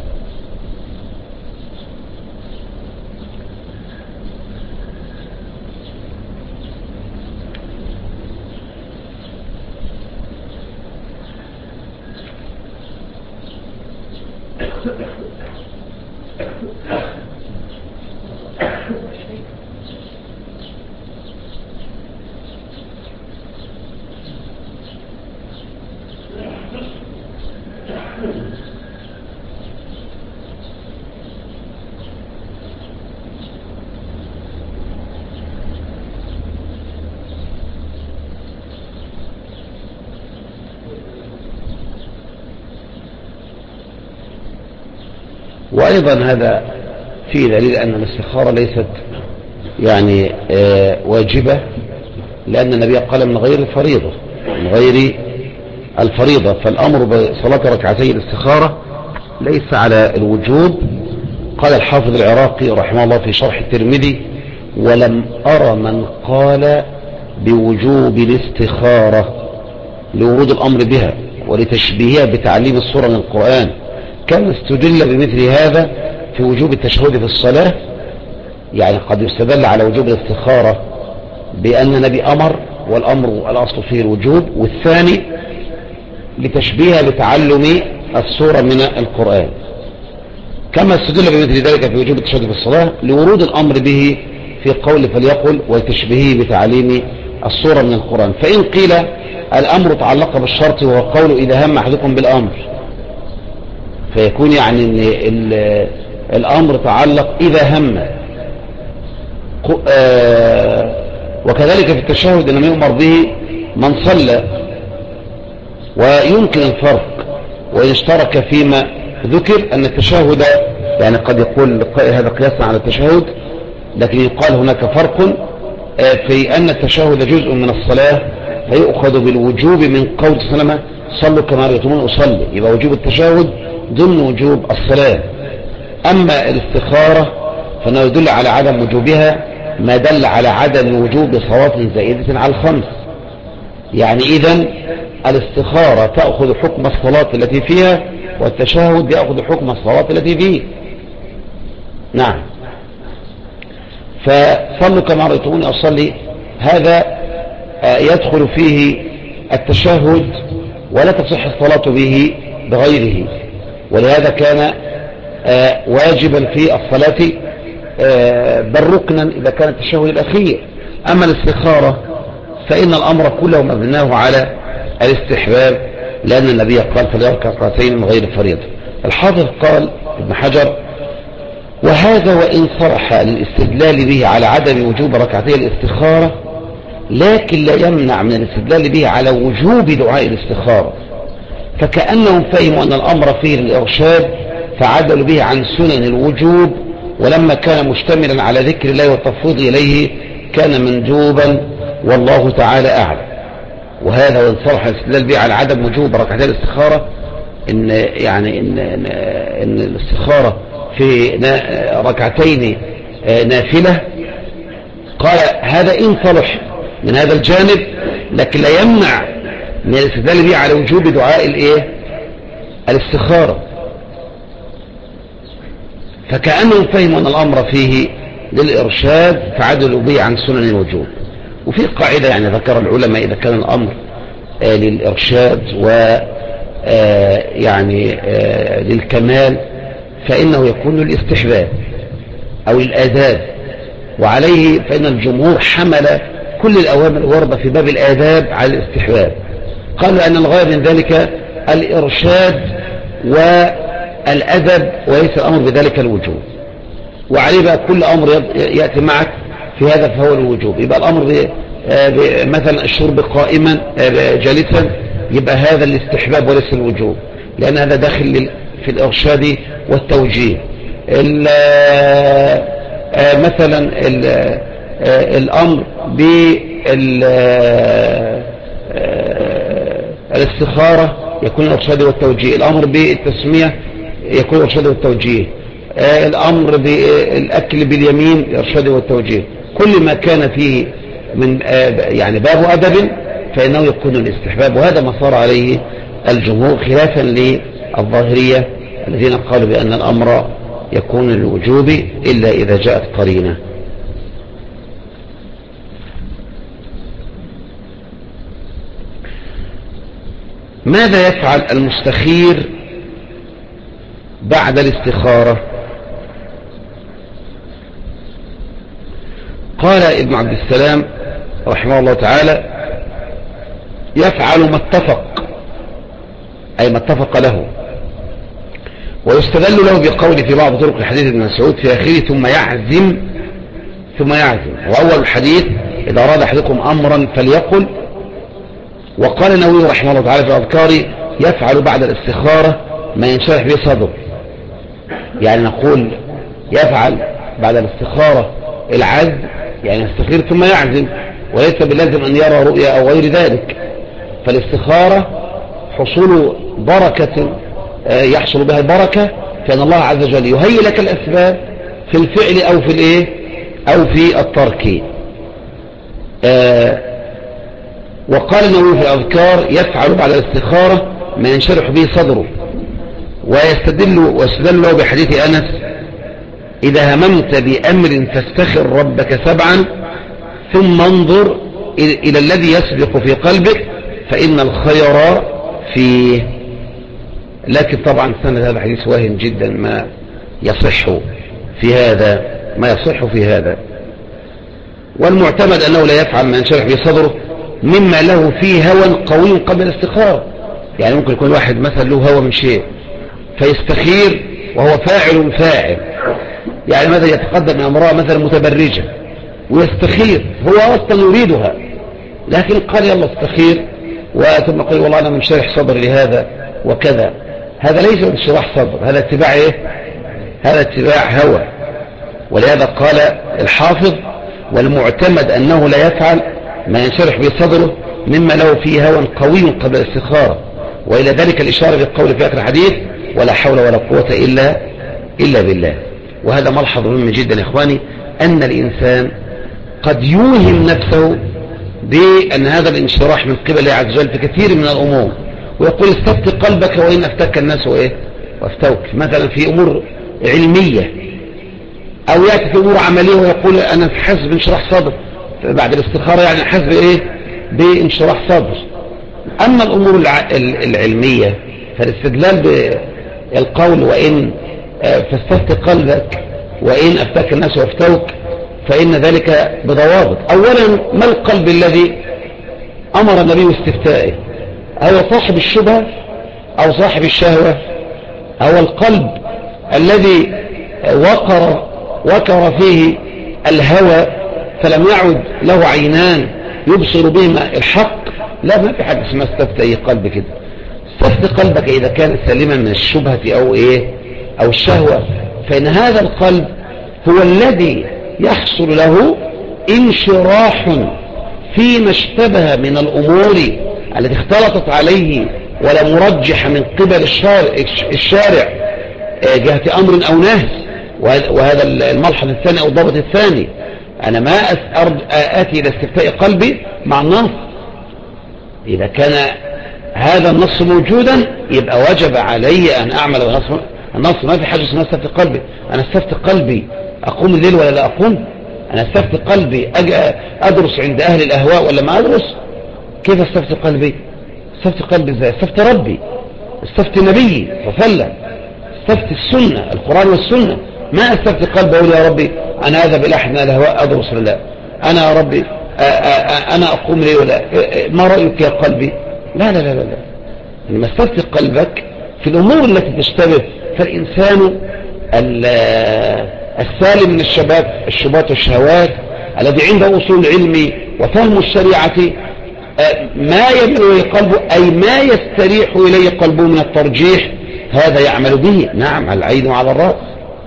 وأيضا هذا فيه دليل أن الاستخارة ليست يعني واجبة، لأن النبي قال من غير الفريضة، من غير الفريضة، فالأمر بصلاة ركعتي الاستخارة ليس على الوجوب. قال الحافظ العراقي رحمه الله في شرح الترمذي ولم أرى من قال بوجوب الاستخارة لورود الأمر بها ولتشبيهها بتعليم السورة من القرآن، كان استدل بمثل هذا في وجوب التشهد في الصلاة. يعني قد يستدل على وجوب الاستخارة بأن النبي أمر، والأمر الأصل فيه الوجوب، والثاني لتشبيهها بتعلم السورة من القرآن، كما استدل بمثل ذلك في وجوب التشهد في الصلاة لورود الأمر به في قول فليقل وتشبيهه بتعليم السورة من القرآن. فإن قيل الأمر تعلق بالشرط وهو قول إذا هم أحدكم بالأمر، فيكون يعني ان الامر تعلق اذا هم، وكذلك في التشهد انما يؤمر به من صلى، ويمكن الفرق وان اشترك فيما ذكر ان التشهد يعني قد يقول هذا قياسا على التشهد، لكن يقال هناك فرق في ان التشهد جزء من الصلاة فيؤخذ بالوجوب من قول صلى الله عليه وسلم صلوا كما رأيتموني أصلي، يبقى وجوب التشهد ضمن وجوب الصلاة. أما الاستخارة فإنه يدل على عدم وجوبها ما دل على عدم وجوب صلاة زائدة على الخمس. يعني إذن الاستخارة تأخذ حكم الصلاة التي فيها، والتشهد يأخذ حكم الصلاة التي فيه. نعم. فصلوا كما رأيتموني أصلي، هذا يدخل فيه التشهد ولا تصح الصلاة به بغيره، ولهذا كان واجبا في الصلاة بل ركنا إذا كان التشهد الأخير. أما الاستخارة فإن الأمر كله مبناه على الاستحباب، لأن النبي قال فليركع ركعتين من غير فريضة. الحافظ قال ابن حجر: وهذا وإن صرح للاستدلال به على عدم وجوب ركعتي الاستخارة، لكن لا يمنع من الاستدلال به على وجوب دعاء الاستخارة، فكأنهم فهموا أن الأمر فيه للإرشاد فعدلوا به عن سنن الوجوب، ولما كان مشتملا على ذكر الله والتفويض إليه كان مندوبا، والله تعالى أعلم. وهذا وإن صرح الاستدلال به على عدم وجوب ركعتي الاستخارة، إن الاستخارة في ركعتين نافلة، قال هذا إن صلح من هذا الجانب، لكن لا يمنع من الاستدلال به على وجوب دعاء الاستخارة، فكأنهم فهموا أن الأمر فيه للإرشاد فعدلوا به عن سنن الوجوب. وفي قاعدة يعني ذكر العلماء: إذا كان الأمر للإرشاد و يعني للكمال فإنه يكون للاستحباب أو الآداب، وعليه فإن الجمهور حمل كل الأوامر الواردة في باب الآداب على الاستحباب، قالوا أن الغاية من ذلك الإرشاد والأدب وليس الأمر بذلك الوجوب. وعليه بقى كل أمر يأتي معك في هذا فهو الوجوب. يبقى الأمر مثلا الشرب قائما جالسا، يبقى هذا الاستحباب وليس الوجوب، لأن هذا داخل في الإرشاد والتوجيه. مثلا الأمر بالاستخارة يكون الإرشاد والتوجيه، الأمر بالتسمية يكون الإرشاد والتوجيه، الأمر بالأكل باليمين الإرشاد والتوجيه. كل ما كان فيه من يعني باب أدب فإنه يكون الاستحباب، وهذا ما صار عليه الجمهور خلافا للظاهرية الذين قالوا بأن الأمر يكون للوجوب إلا إذا جاءت قرينة. ماذا يفعل المستخير بعد الاستخارة؟ قال ابن عبد السلام رحمه الله تعالى: يفعل ما اتفق، أي ما اتفق له، ويستدل له بقول في بعض طرق الحديث ابن مسعود في آخره: ثم يعزم. وأول الحديث: إذا أراد أحدكم أمرا فليقل. وقال النووي رحمه الله تعالى في الأذكار: يفعل بعد الاستخارة ما ينشرح به صدره. يعني نقول يفعل بعد الاستخارة العزم، يعني يستخير ثم يعزم، وليس بلازم أن يرى رؤيا أو غير ذلك. فالاستخارة حصول بركة يحصل بها البركة، فإن الله عز وجل يهيئ لك الأسباب في الفعل أو في الإيه أو في الترك. وقال النووي في الأذكار: يفعل بعد الاستخارة ما ينشرح به صدره. ويستدل له بحديث أنس: إذا هممت بأمر فاستخر ربك 7 ثم انظر إلى الذي يسبق في قلبك فإن الخير فيه. لكن طبعا سند هذا الحديث واهن جدا، ما يصح في هذا. والمعتمد أنه لا يفعل ما ينشرح به صدره مما له فيه هوى قوي قبل الاستخارة. يعني ممكن يكون واحد مثلا له هوى من شيء فيستخير وهو فاعل، يعني مثلا يتقدم من امرأة مثلا متبرجة ويستخير، هو أصلا يريدها لكن قال يلا استخير، وثم قال والله أنا منشرح صدر لهذا وكذا. هذا ليس انشراح صدر، هذا اتباع هذا اتباع هوى. ولهذا قال الحافظ: والمعتمد أنه لا يفعل ما ينشرح به صدره مما له فيه هوى قوي قبل الاستخارة. وإلى ذلك الإشارة بالقول في آخر الحديث: ولا حول ولا قوة إلا بالله. وهذا ملحظ مهم جدا يا إخواني، أن الإنسان قد يوهم نفسه بأن هذا الانشراح من قبل الله عز وجل في كثير من الأمور، ويقول استفت قلبك وإن أفتك الناس وافتوك، مثلا في أمور علمية، أو يأتي في أمور عملية ويقول أنا حاسس بانشراح صدر بعد الاستخارة، يعني حاسس بانشراح صدر. أما الأمور العلمية فالاستدلال بالقول وإن فاستفت قلبك وإن أفتك الناس وافتوك، فإن ذلك بضوابط. أولا، ما القلب الذي أمر النبي استفتائه؟ هو صاحب الشبهة أو صاحب الشهوة؟ أو القلب الذي وقر فيه الهوى فلم يعد له عينان يبصر بهما الحق؟ لا، ما في حاجة اسمها استفت أي قلب كده. استفت قلبك إذا كان سالما من الشبهة أو الشهوة، فإن هذا القلب هو الذي يحصل له انشراح فيما اشتبه من الأمور التي اختلطت عليه ولا مرجح من قبل الشارع جهة أمر أو نهي. وهذا الملحظ الثاني أو الضابط الثاني، أنا ما آتي إلى استفتاء قلبي مع النص. إذا كان هذا النص موجودا يبقى وجب علي أن أعمل النص. ما في حاجة اسمها استفتاء قلبي. أنا استفتاء قلبي أقوم الليل ولا لا أقوم؟ أنا استفتاء قلبي أدرس عند أهل الأهواء ولا ما أدرس؟ كيف استفتاء قلبي؟ استفتاء قلبي إزاي؟ استفتاء ربي، استفتاء نبي فصلى، استفتاء السنة القرآن والسنة. ما استفتاء قلبي أقول يا ربي أنا أذهب إلى أحد من الأهواء أدرس ولا لا؟ أنا يا ربي أنا أقوم لي ولا ما رأيك يا قلبي؟ لا لا لا لا لا. لما استفتاء قلبك في الأمور التي تشتبه، فالإنسان السالم من الشبهات والشهوات الذي عنده أصول العلم وفهم الشريعة، ما يميل إليه قلبه أي ما يستريح إليه قلبه من الترجيح، هذا يعمل به، نعم، على العين وعلى الرأس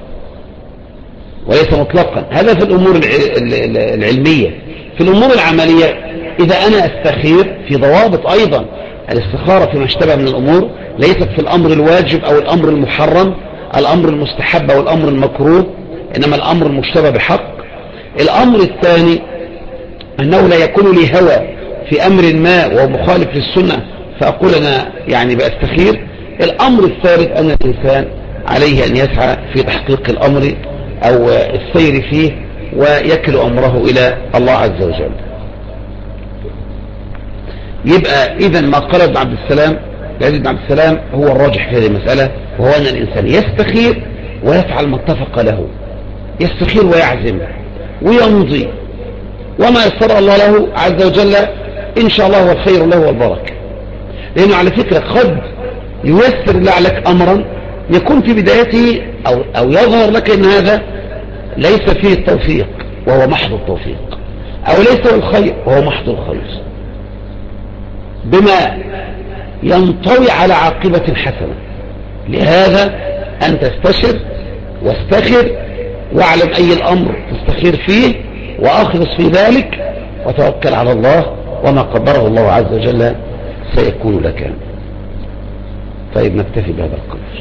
وليس مطلقا. هذا في الأمور العلمية. في الأمور العملية إذا أنا أستخير في ضوابط أيضا. الاستخارة فيما اشتبه من الأمور ليست في الأمر الواجب أو الأمر المحرم، الأمر المستحب أو الأمر المكروه، إنما الأمر المشتبه بحق. الأمر الثاني أنه لا يكون لي هوى في أمر ما وهو مخالف للسنة فأقول أنا يعني بأستخير. الأمر الثالث أن الإنسان عليه أن يسعى في تحقيق الأمر أو السير فيه ويكل أمره إلى الله عز وجل. يبقى إذن ما قال ابن عبد السلام العزيز بن عبد السلام هو الراجح في هذه المسألة، وهو أن الإنسان يستخير ويفعل ما اتفق له، يستخير ويعزم ويمضي، وما يسر الله له عز وجل إن شاء الله هو الخير له والبركة. لأنه على فكرة قد ييسر الله لك أمرا يكون في بدايته أو يظهر لك أن هذا ليس فيه التوفيق وهو محض التوفيق، أو ليس الخير وهو محض الخير، بما ينطوي على عاقبة حسنة. لهذا أن تستشر واستخر واعلم أي الأمر تستخير فيه وأخلص في ذلك وتوكل على الله، وما قدره الله عز وجل سيكون لك. طيب نكتفي بهذا القدر.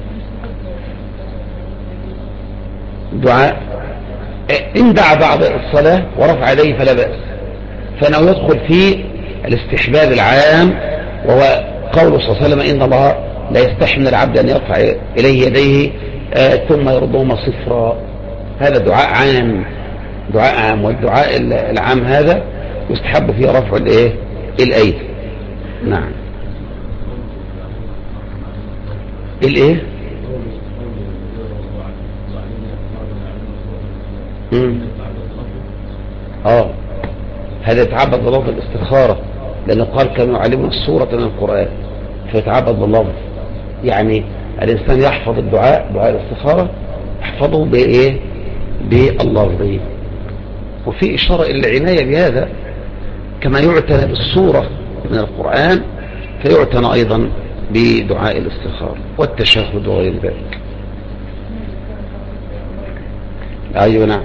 دعاء إن دعا بعد الصلاة ورفع يديه فلا بأس، فإنه يدخل في الاستحباب العام، وهو قوله صلى الله عليه وسلم إن الله لا يستحي من العبد أن يرفع إليه يديه ثم يردهما صفرا. هذا دعاء عام، والدعاء العام هذا يستحب فيه رفع الأيدي. نعم. هذا يتعبد باللفظ الاستخارة، لأنه قال كانوا يعلمون السورة من القرآن، فيتعبد باللفظ. يعني الإنسان يحفظ دعاء الاستخارة يحفظه باللفظ. وفي إشارة إلى العناية بهذا، كما يعتنى بالسورة من القرآن فيعتنى أيضا بدعاء الاستخارة والتشهد وغير ذلك. أيوة نعم.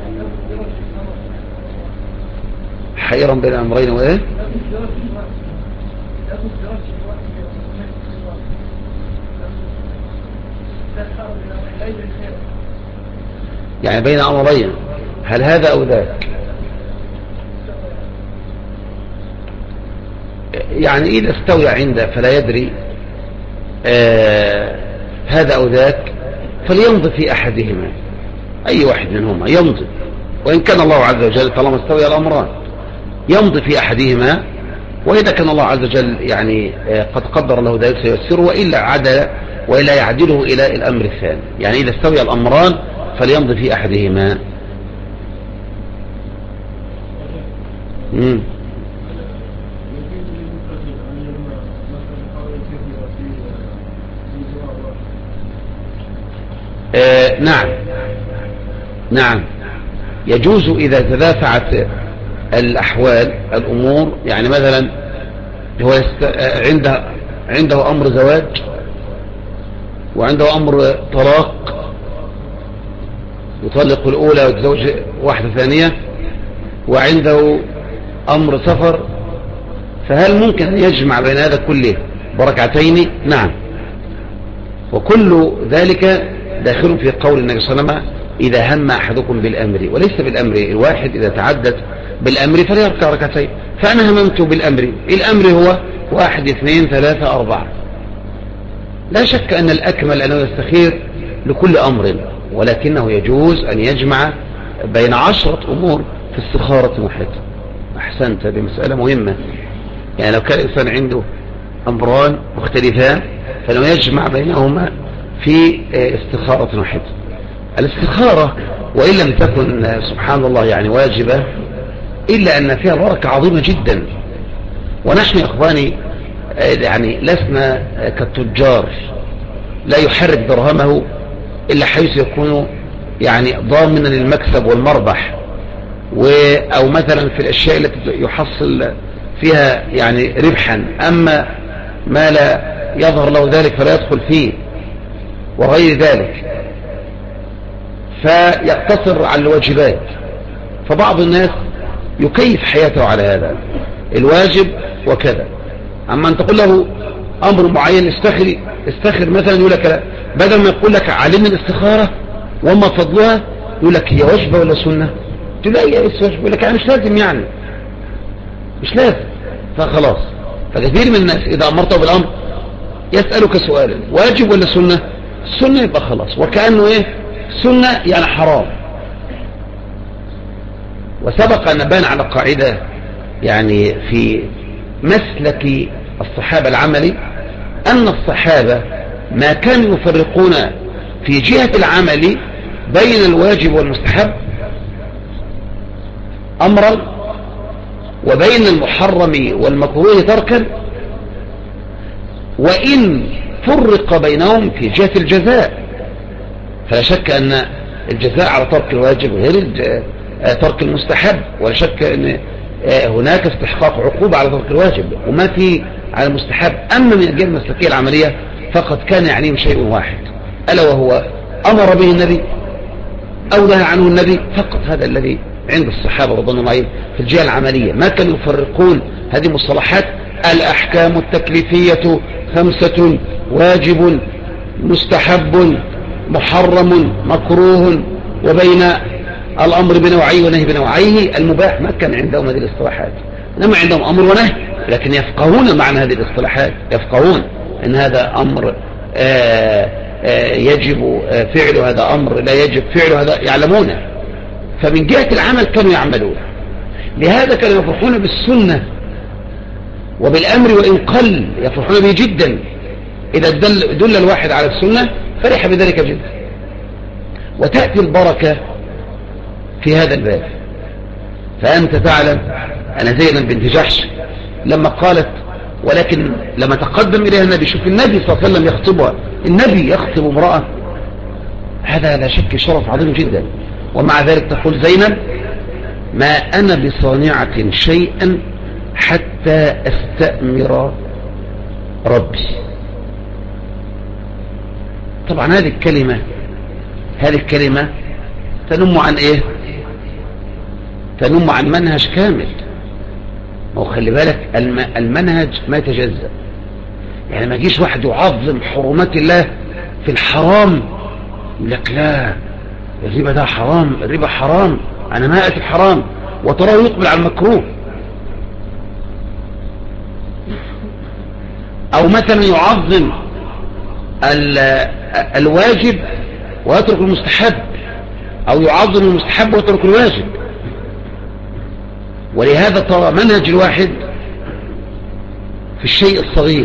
حيرا بين أمرين وإيه؟ يعني بين أمرين، هل هذا أو ذاك؟ يعني إذا استوى عنده فلا يدري هذا أو ذاك فليمضي في أحدهما، أي واحد منهما يمضي، وإن كان الله عز وجل طالما استوى الأمران يمضي في أحدهما، وإذا كان الله عز وجل يعني قد قدر له ذلك سيسره، وإلا يعدله إلى الأمر الثاني. يعني إذا استوى الأمران فليمضي في أحدهما. نعم يجوز إذا تدافعت الأحوال الأمور، يعني مثلا هو عنده أمر زواج، وعنده أمر طلاق، يطلق الأولى ويتزوج واحدة ثانية، وعنده أمر سفر، فهل ممكن أن يجمع بين هذا كله بركعتين؟ نعم، وكل ذلك داخل في قول النبي صلى الله عليه وسلم إذا هم أحدكم بالأمر، وليس بالأمر الواحد، إذا تعدت بالأمر فليركع ركعتين. فأنا هممت بالأمر، الأمر هو 1 2 3 4. لا شك أن الأكمل أنه يستخير لكل أمر، ولكنه يجوز أن يجمع بين 10 أمور في استخارة واحدة. أحسنت، هذه مسألة مهمة. يعني لو كان الإنسان عنده أمران مختلفان فلو يجمع بينهما في استخارة واحدة. الاستخارة وإن لم تكن سبحان الله يعني واجبة، إلا أن فيها بركة عظيمة جدا. ونحن يا إخواني يعني لسنا كالتجار، لا يحرك درهمه إلا حيث يكون يعني ضامنا للمكسب والمربح، أو مثلا في الأشياء التي يحصل فيها يعني ربحا، أما ما لا يظهر له ذلك فلا يدخل فيه وغير ذلك، فيقتصر على الواجبات. فبعض الناس يكيف حياته على هذا الواجب وكذا، أما أن تقول له أمر معين استخر مثلا، يقول لك لا، بدل ما يقول لك علمني الاستخارة وما فضلها، يقول لك هي واجبة ولا سنة؟ تقول لا هي واجبة، يقول لك يعني مش لازم، يعني مش لازم، فخلاص. فكثير من الناس إذا أمرته بالأمر يسألك سؤالا واجب ولا سنة؟ السنة يبقى خلاص، وكأنه إيه سنة يعني حرام. وسبق أن بان على قاعدة يعني في مسلك الصحابة العملي، أن الصحابة ما كانوا يفرقون في جهة العمل بين الواجب والمستحب أمرا، وبين المحرم والمكروه تركا، وإن فرق بينهم في جهة الجزاء. فلا شك أن الجزاء على ترك الواجب غير ترك المستحب، ولا شك أن هناك استحقاق عقوبة على ترك الواجب وما في على المستحب. أما من الجهة المسلكية العملية فقد كان يعنيهم شيء واحد، ألا وهو أمر به النبي أو نهى عنه النبي فقط. هذا الذي عند الصحابة رضي الله عنهم في الجهة العملية. ما كانوا يفرقون هذه مصطلحات الأحكام التكليفية 5: واجب، مستحب، محرم، مكروه، وبين الأمر بنوعيه والنهي بنوعيه المباح. ما كان عندهم هذه الاصطلاحات، إنما عندهم أمر ونهي، لكن يفقهون معنى هذه الاصطلاحات، يفقهون أن هذا أمر يجب فعله، هذا أمر لا يجب فعله، هذا يعلمونه. فمن جهة العمل كانوا يعملون. لهذا كانوا يفرحون بالسنة وبالأمر، وإن قل يفرحون به جدا. إذا دل الواحد على السنة فرح بذلك جدا. وتأتي البركة في هذا الباب. فأنت تعلم أن زينب بنت جحش لما قالت، ولكن لما تقدم إليها النبي، شوف النبي صلى الله عليه وسلم يخطبها، النبي يخطب امرأة، هذا لا شك شرف عظيم جدا. ومع ذلك تقول زينب: ما أنا بصانعة شيئا حتى أستأمر ربي. طبعا هذه الكلمة تنم عن إيه؟ تنم عن منهج كامل. وخلي بالك المنهج ما يتجزأ. يعني ما يجيش واحد يعظم حرمات الله في الحرام يقول لك لا، الربا ده حرام، الربا حرام، أنا ما أتي حرام، وتراه يقبل على المكروه. أو مثلا يعظم الواجب ويترك المستحب، أو يعظم المستحب ويترك الواجب. ولهذا ترى منهج الواحد في الشيء الصغير،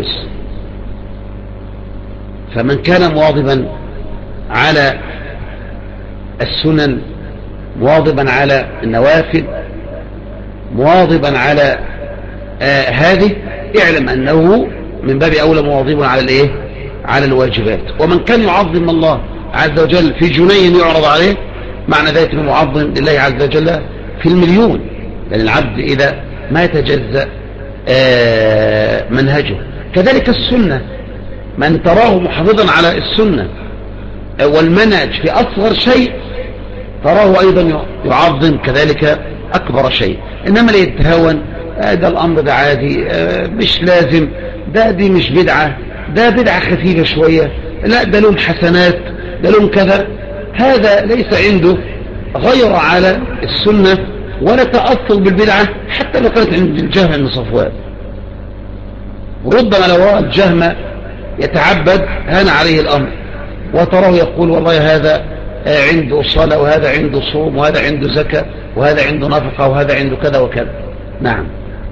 فمن كان مواظبا على السنن، مواظبا على النوافل، مواظبا على هذه، اعلم أنه من باب أولى مواظب على الايه، على الواجبات. ومن كان يعظم الله عز وجل في جنيه يعرض عليه، معنى ذلك انه معظم لله عز وجل في المليون. لأن العبد إذا ما يتجزأ منهجه. كذلك السنة، من تراه محافظا على السنة والمنهج في أصغر شيء تراه أيضا يعظم كذلك أكبر شيء. إنما لا يتهاون، ده الأمر ده عادي، مش لازم، دي مش بدعة، ده بدعة خفيفة شوية، لا ده لهم حسنات، ده لهم كذا. هذا ليس عنده غير على السنة ولا تأثر بالبدعة، حتى لو كانت عند الجهم بن صفوان. ربما لو رأى الجهم يتعبد هان عليه الأمر، وتراه يقول والله هذا عنده صلاة، وهذا عنده صوم، وهذا عنده زكاة، وهذا عنده نفقة، وهذا عنده كذا وكذا. نعم.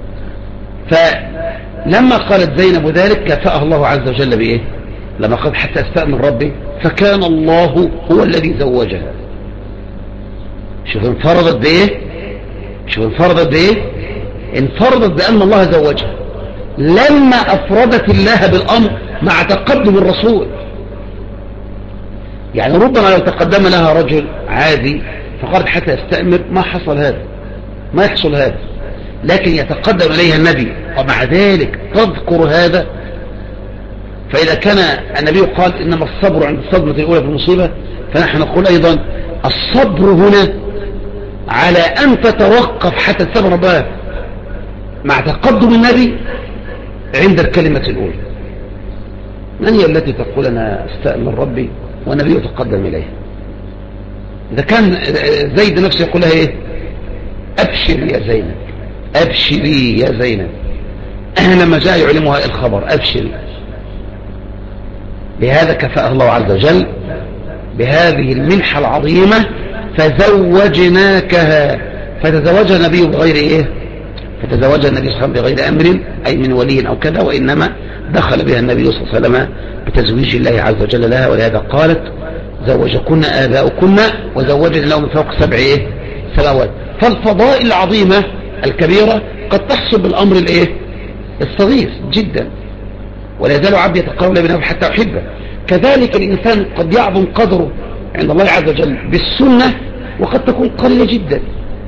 فلما قالت زينب ذلك كفأها الله عز وجل بإيه؟ لما قالت حتى استأمن ربي فكان الله هو الذي زوجها. شوف انفرضت بإيه؟ شوف انفرضت بإيه؟ انفرضت بأن الله زوجها لما أفردت الله بالأمر مع تقدم الرسول. يعني ربما لو تقدم لها رجل عادي فقالت حتى استأمر، ما حصل هذا، ما يحصل هذا، لكن يتقدم إليها النبي ومع ذلك تذكر هذا. فإذا كان النبي قال إنما الصبر عند الصدمة الأولى في المصيبة، فنحن نقول أيضا الصبر هنا على أن تتوقف حتى تستمر ربها مع تقدم النبي عند الكلمة الأولى. من هي التي تقول أنا استأمن ربي والنبي يتقدم إليه؟ إذا كان زيد نفسه يقول لها إيه؟ أبشري يا زينب، أبشري يا زينب، لما جاء يعلمها الخبر أبشري. لهذا كفأه الله عز وجل بهذه المنحة العظيمة فزوجناكها. فتزوجها النبي بغير إيه؟ فتزوجها النبي صلى الله عليه وسلم بغير أمر، أي من ولي أو كذا، وإنما دخل بها النبي صلى الله عليه وسلم بتزويج الله عز وجل لها. ولهذا قالت زوجكن آباؤكن وزوجن له من فوق 7 سماوات. فالفضائل العظيمة الكبيرة قد تحصل بالأمر الإيه؟ الصغير جدا. ولا يزال عبد يتقرب بنفسه حتى أحبه. كذلك الإنسان قد يعظم قدره عند الله عز وجل بالسنة وقد تكون قليلة جدا.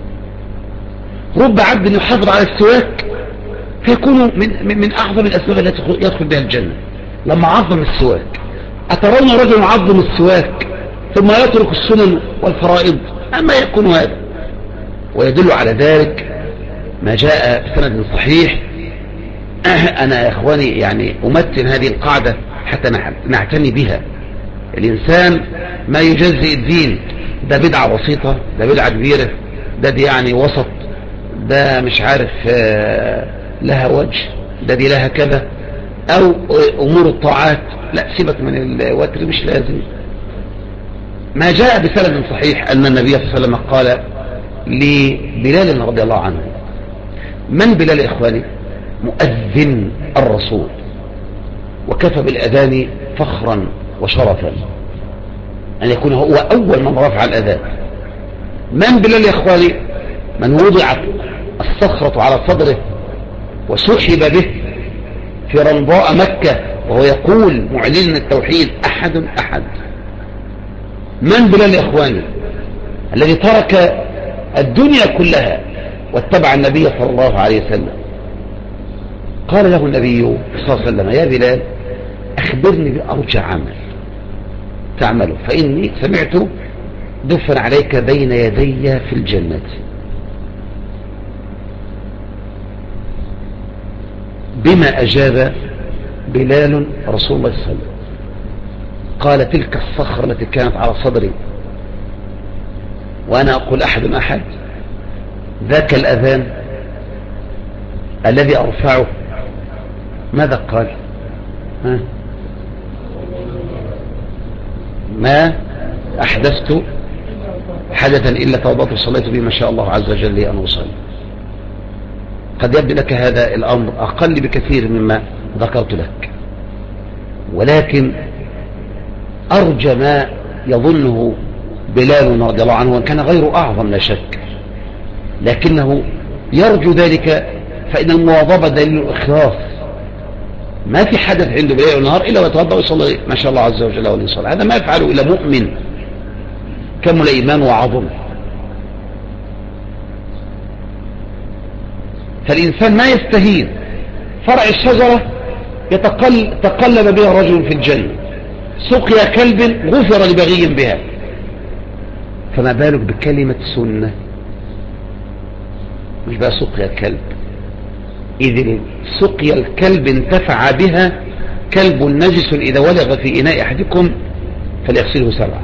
رب عبد يحافظ على السواك فيكون من أعظم الأسباب التي يدخل بها الجنة لما عظم السواك. أترون رجل يعظم السواك ثم يترك السنن والفرائض؟ أما يكون هذا. ويدل على ذلك ما جاء بسند صحيح. أنا يا إخواني يعني أمتن هذه القاعدة حتى نعتني بها. الإنسان ما يجزئ الدين، ده بدعة بسيطة، ده بدعة كبيرة، ده يعني وسط، ده مش عارف لها وجه، ده دي لها كذا، أو أمور الطاعات لا سيبك من الوتر مش لازم. ما جاء بسند صحيح أن النبي صلى الله عليه وسلم قال لبلال رضي الله عنه. من بلال إخواني؟ مؤذن الرسول، وكفى بالأذان فخرا وشرفا أن يكون هو أول من رفع الأذان. من بلال يا إخواني؟ من وضعت الصخرة على صدره وسحب به في رمضاء مكة وهو يقول معلنا التوحيد أحد أحد. من بلال يا إخواني؟ الذي ترك الدنيا كلها واتبع النبي صلى الله عليه وسلم. قال له النبي صلى الله عليه وسلم يا بلال أخبرني بأرجى عمل تعمله فإني سمعت دفن عليك بين يدي في الجنة. بما أجاب بلال رسول الله صلى الله عليه وسلم؟ قال تلك الصخرة التي كانت على صدري وأنا أقول أحد ذاك الأذان الذي أرفعه ماذا قال؟ ما أحدثت حدثا إلا توضأت وصليت به ما شاء الله عز وجل لي أن أصلي. قد يبدو لك هذا الأمر أقل بكثير مما ذكرت لك، ولكن أرجى ما يظنه بلال رضي الله عنه، وإن كان غير أعظم لا شك، لكنه يرجو ذلك، فإن المواظبة دليل الإخلاص. ما في حدث عنده بليل ونهار إلا ويتوضأ ويصلي ما شاء الله عز وجل ويصلي. هذا ما يفعله إلا مؤمن كمل إيمان وعظم. فالإنسان ما يستهين فرع الشجرة تقلب بها رجل في الجنة، سقيا كلب غفر لبغي بها، فما بالك بكلمة سنة؟ مش بقى سقيا كلب، إذ سقيا الكلب انتفع بها كلب نجس إذا ولغ في إناء أحدكم فليغسله 7،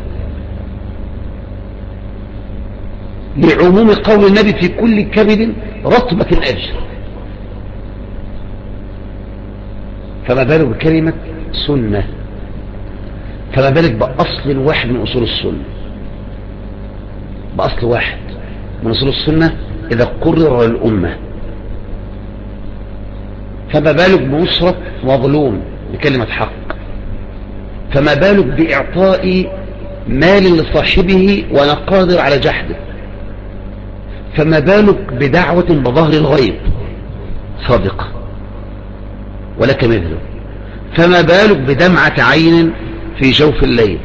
لعموم قول النبي في كل كبد رطبة أجر. فما بالك بكلمة سنة؟ فما بالك بأصل واحد من أصول السنة، بأصل واحد من أصول السنة إذا قرر للأمة. فما بالك بنصرة مظلوم بكلمة حق؟ فما بالك بإعطاء مال لصاحبه وأنا قادر على جحده؟ فما بالك بدعوة بظهر الغيب صادقة ولك مثله؟ فما بالك بدمعة عين في جوف الليل؟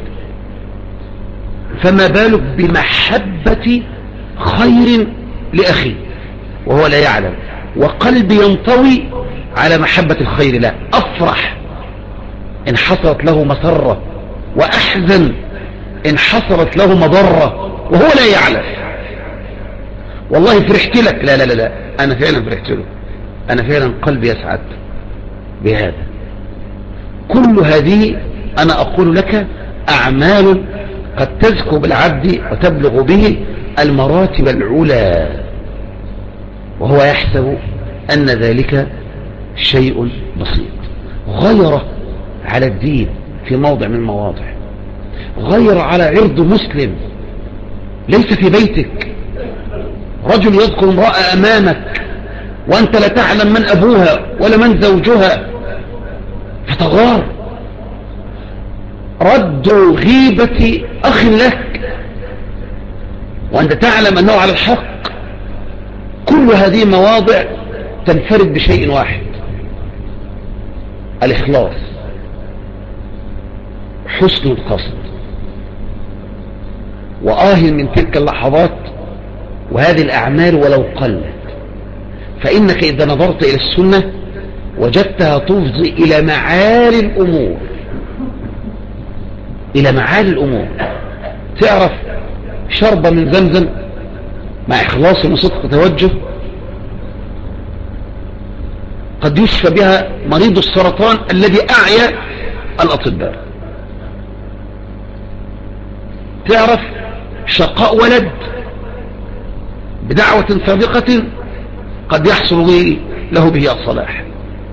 فما بالك بمحبة خير لأخي وهو لا يعلم، وقلبي ينطوي على محبة الخير، لا أفرح إن حصلت له مسرة وأحزن إن حصلت له مضرة وهو لا يعلم. والله فرحت لك، لا لا لا لا، أنا فعلا فرحت له، أنا فعلا قلبي يسعد بهذا. كل هذه أنا أقول لك أعمال قد تزكو بالعبد وتبلغ به المراتب العلى، وهو يحسب أن ذلك شيء بسيط. غير على الدين في موضع من المواضع، غير على عرض مسلم ليس في بيتك. رجل يذكر امرأة أمامك وأنت لا تعلم من أبوها ولا من زوجها فتغار. رد غيبة أخ لك وأنت تعلم أنه على الحق. كل هذه مواضع تنفرد بشيء واحد: الإخلاص، حسن القصد. وآه من تلك اللحظات وهذه الأعمال ولو قلت، فإنك إذا نظرت إلى السنة وجدتها تفضي إلى معالي الأمور، إلى معالي الأمور. تعرف شربة من زمزم مع إخلاص وصدق توجه قد يشفى بها مريض السرطان الذي أعيا الأطباء. تعرف شقاء ولد بدعوة صادقة قد يحصل له به الصلاح.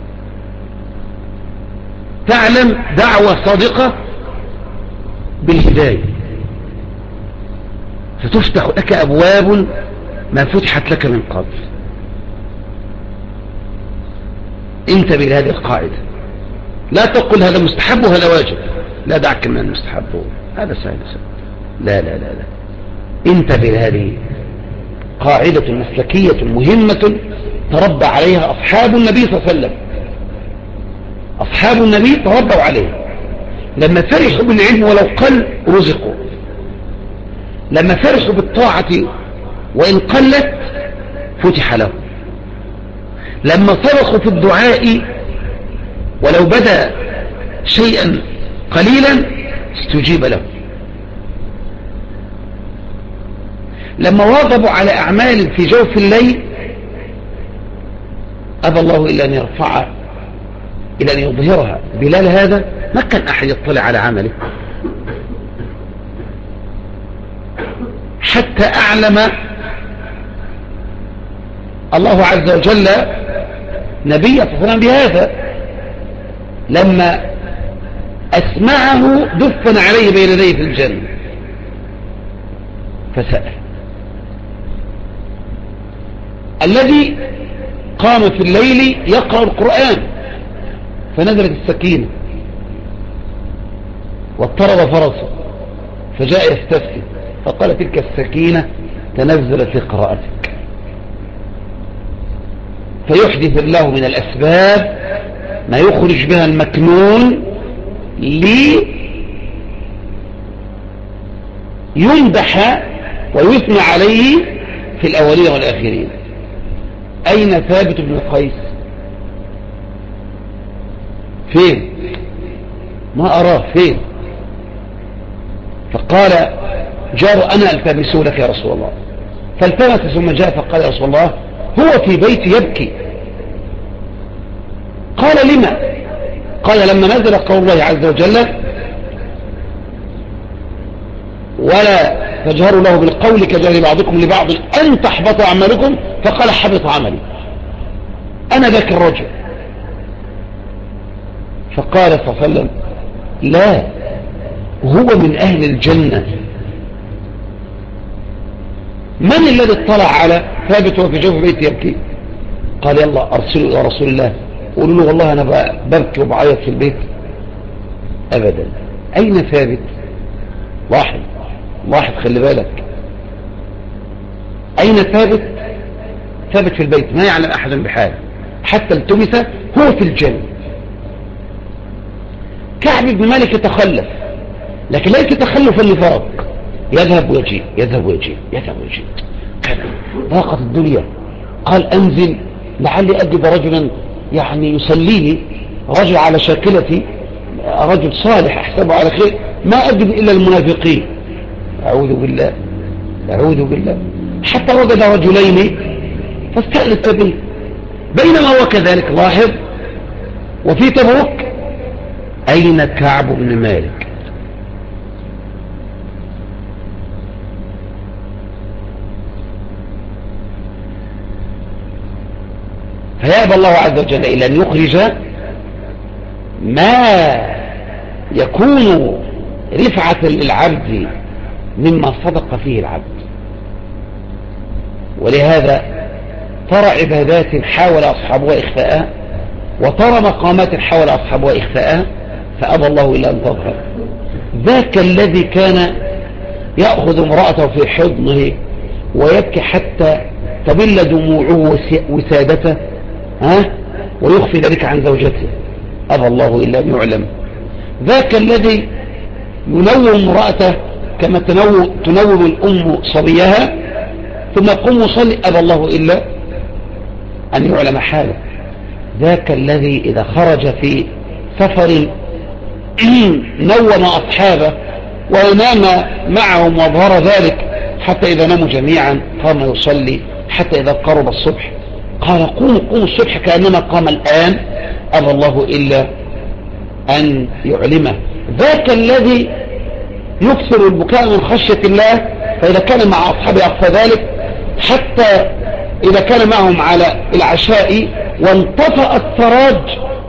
تعلم دعوة صادقة بالهداية فتفتح لك أبواب ما فتحت لك من قبل. انتبه لهذه القاعدة، لا تقل هذا مستحب وهذا واجب، لا، دعك من المستحب هذا سهل. لا لا لا لا، انتبه لهذه قاعدة مسلكية مهمة تربى عليها أصحاب النبي صلى الله عليه وسلم. أصحاب النبي تربوا عليه، لما فرحوا بالعلم ولو قل رزقوا، لما فرحوا بالطاعة وإن قلت فتح له، لما صرخوا في الدعاء ولو بدا شيئا قليلا استجيب له، لما واظبوا على أعمال في جوف الليل أبى الله إلا أن يرفع إلى أن يظهرها. بلال هذا ما كان أحد يطلع على عمله، حتى أعلم الله عز وجل نبيه صلى الله عليه وسلم بهذا لما أسمعه دفن عليه بين يديه في الجنة فسأل. الذي قام في الليل يقرأ القرآن فنزلت السكينة واضطرب فرسه فجاء يستفتي فقال تلك السكينة تنزلت في قراءتك. فيحدث الله من الأسباب ما يخرج بها المكنون ليمدح ويثنى عليه في الأولين والآخرين. أين ثابت بن قيس؟ فين؟ ما أراه فين؟ فقال جار أنا التمسه لك يا رسول الله. فالتمس ثم جاء فقال يا رسول الله هو في بيتي يبكي. قال لما؟ قال لما نزل قول الله عز وجل ولا تجهروا له بالقول كجهر بعضكم لبعض أن تحبط أعمالكم فقال حبط عملي أنا ذاك الرجل. فقال صلى الله عليه وسلم لا هو من أهل الجنة. من الذي اطلع على ثابت وفي جوف بيتي يبكي؟ قال يلا أرسلوا إلى رسول الله قولوا له والله أنا ببكي وبعيط في البيت. أبدا. أين ثابت؟ واحد خلي بالك. أين ثابت؟ ثابت في البيت ما يعلم أحد بحاله حتى التمس هو في الجنة. كعب بن مالك يتخلف لكن ليس تخلفا لفرق يذهب ويجيء يذهب ويجيء يذهب ويجيء كان ضاقت الدنيا. قال أنزل لعلي أجد رجلا يعني يصليني رجل على شاكلتي رجل صالح أحسبه على خير ما أجد إلا المنافقين. أعوذ بالله أعوذ بالله. حتى وجد رجلين فاستأنس به. بينما هو كذلك لاحظ وفي تبوك أين كعب بن مالك؟ فيأبى الله عز وجل إلى أن يخرج ما يكون رفعة للعبد مما صدق فيه العبد. ولهذا ترى عبادات حاول أصحابها إخفاءها وترى مقامات حاول أصحابها إخفاءها فأبى الله إلا أن تظهر. ذاك الذي كان يأخذ امرأته في حضنه ويبكي حتى تبل دموعه وسادته ويخفي ذلك عن زوجته أبى الله إلا أن يعلم. ذاك الذي ينوم امرأته كما تنوم الأم صبيها ثم يقوم يصلي أبى الله إلا أن يعلم حاله. ذاك الذي إذا خرج في سفر نوم أصحابه ونام معهم وظهر ذلك حتى إذا ناموا جميعا قام يصلي حتى إذا قرب الصبح قال قوموا الصبح كأنما قام الآن أبى الله إلا أن يعلمه. ذاك الذي يكثر البكاء من خشية الله فإذا كان مع أصحابه أخفى ذلك حتى إذا كان معهم على العشاء وانطفأ السراج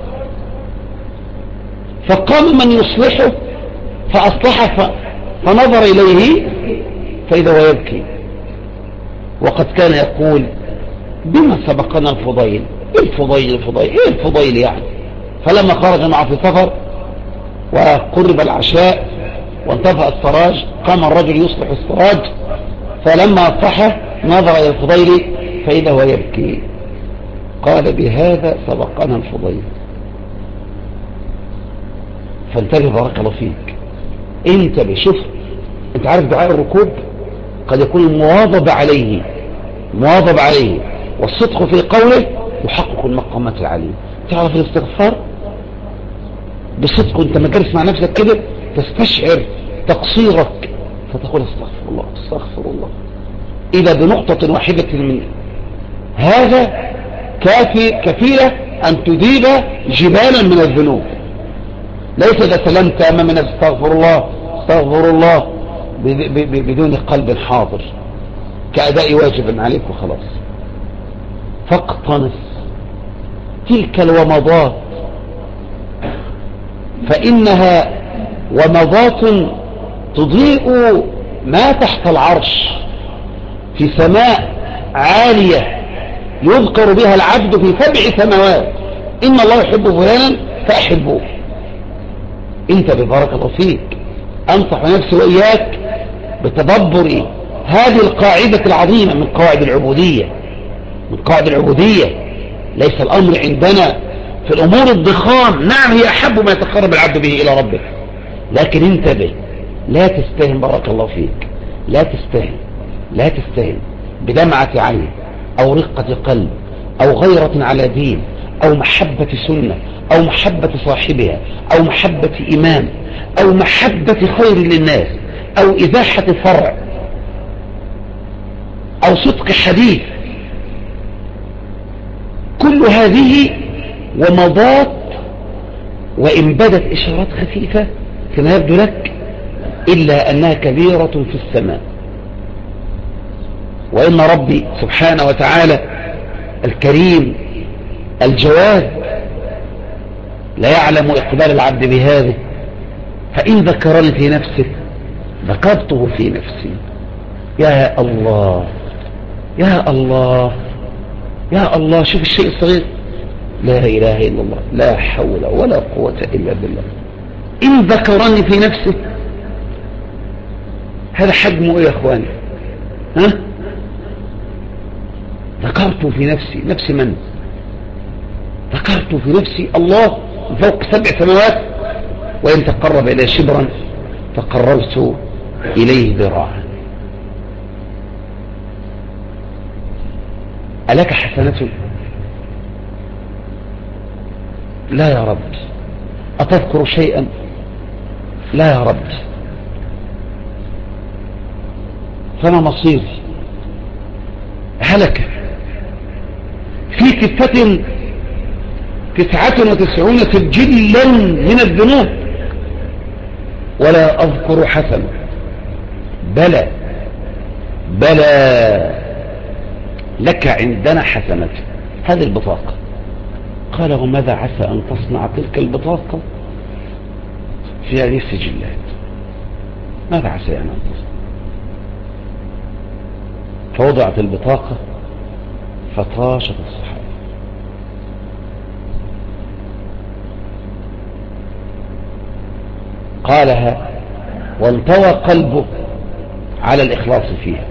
فقام من يصلحه فأصلحه فنظر إليه فإذا هو يبكي وقد كان يقول بما سبقنا الفضيل. إيه الفضيل يعني؟ فلما خرج معه في سفر وقرب العشاء وانطفأ السراج قام الرجل يصلح السراج فلما أصلحه نظر إلى الفضيل فإذا هو يبكي. قال بهذا سبقنا الفضيل. فانتبه بارك الله فيك. انتبه شوف انت عارف دعاء الركوب قد يكون المواظب عليه والصدق في قوله يحقق المقامات العالية. تعرف الاستغفار بصدق انت ما جالس مع نفسك كده تستشعر تقصيرك فتقول استغفر الله إذا بنقطة واحدة منه هذا كفيلة أن تذيب جبالا من الذنوب. ليس إذا سلمت أمام الناس استغفر الله بدون قلب حاضر كأداء واجب عليك وخلاص. فاقتنص تلك الومضات، فإنها ومضات تضيء ما تحت العرش في سماء عالية يذكر بها العبد في 7 سماوات. إن الله يحب فلانا فأحبوه. انت ببارك الله فيك أنصح نفسي وإياك بتدبر هذه القاعدة العظيمة من قواعد العبودية. ليس الأمر عندنا في الأمور الضخام، نعم هي أحب ما يتقرب العبد به إلى ربه، لكن انتبه لا تستهن بارك الله فيك، لا تستهن بدمعة عين أو رقة قلب أو غيرة على دين أو محبة سنة أو محبة صاحبها أو محبة إمام أو محبة خير للناس أو إزاحة فرع أو صدق حديث. كل هذه ومضات، وإن بدت إشارات خفيفة كما يبدو لك إلا أنها كبيرة في السماء. وإن ربي سبحانه وتعالى الكريم الجواد لا يعلم إقبال العبد بهذه. فإن ذكرني في نفسه ذكرته في نفسي. يا الله يا الله يا الله، شوف الشيء الصغير، لا إله إلا الله، لا حول ولا قوة إلا بالله. إن ذكرني في نفسه، هذا حجمه إيه يا أخواني؟ ذكرت في نفسي. نفسي من؟ ذكرت في نفسي الله فوق 7 سماوات. وإن تقرب إلى شبرا فقربت إليه ذراعا. ألك حسنة؟ لا يا رب. أتذكر شيئا؟ لا يا رب. فما مصيري؟ هلك في كفة 99 سجلا من الذنوب ولا أذكر حسنة. بلى لك عندنا حسنة، هذه البطاقة. قال وماذا عسى أن تصنع تلك البطاقة في هذه السجلات؟ ماذا عسى أن تصنع؟ فوضعت البطاقة فطاشت الصحابة. قالها وانطوى قلبه على الإخلاص فيها.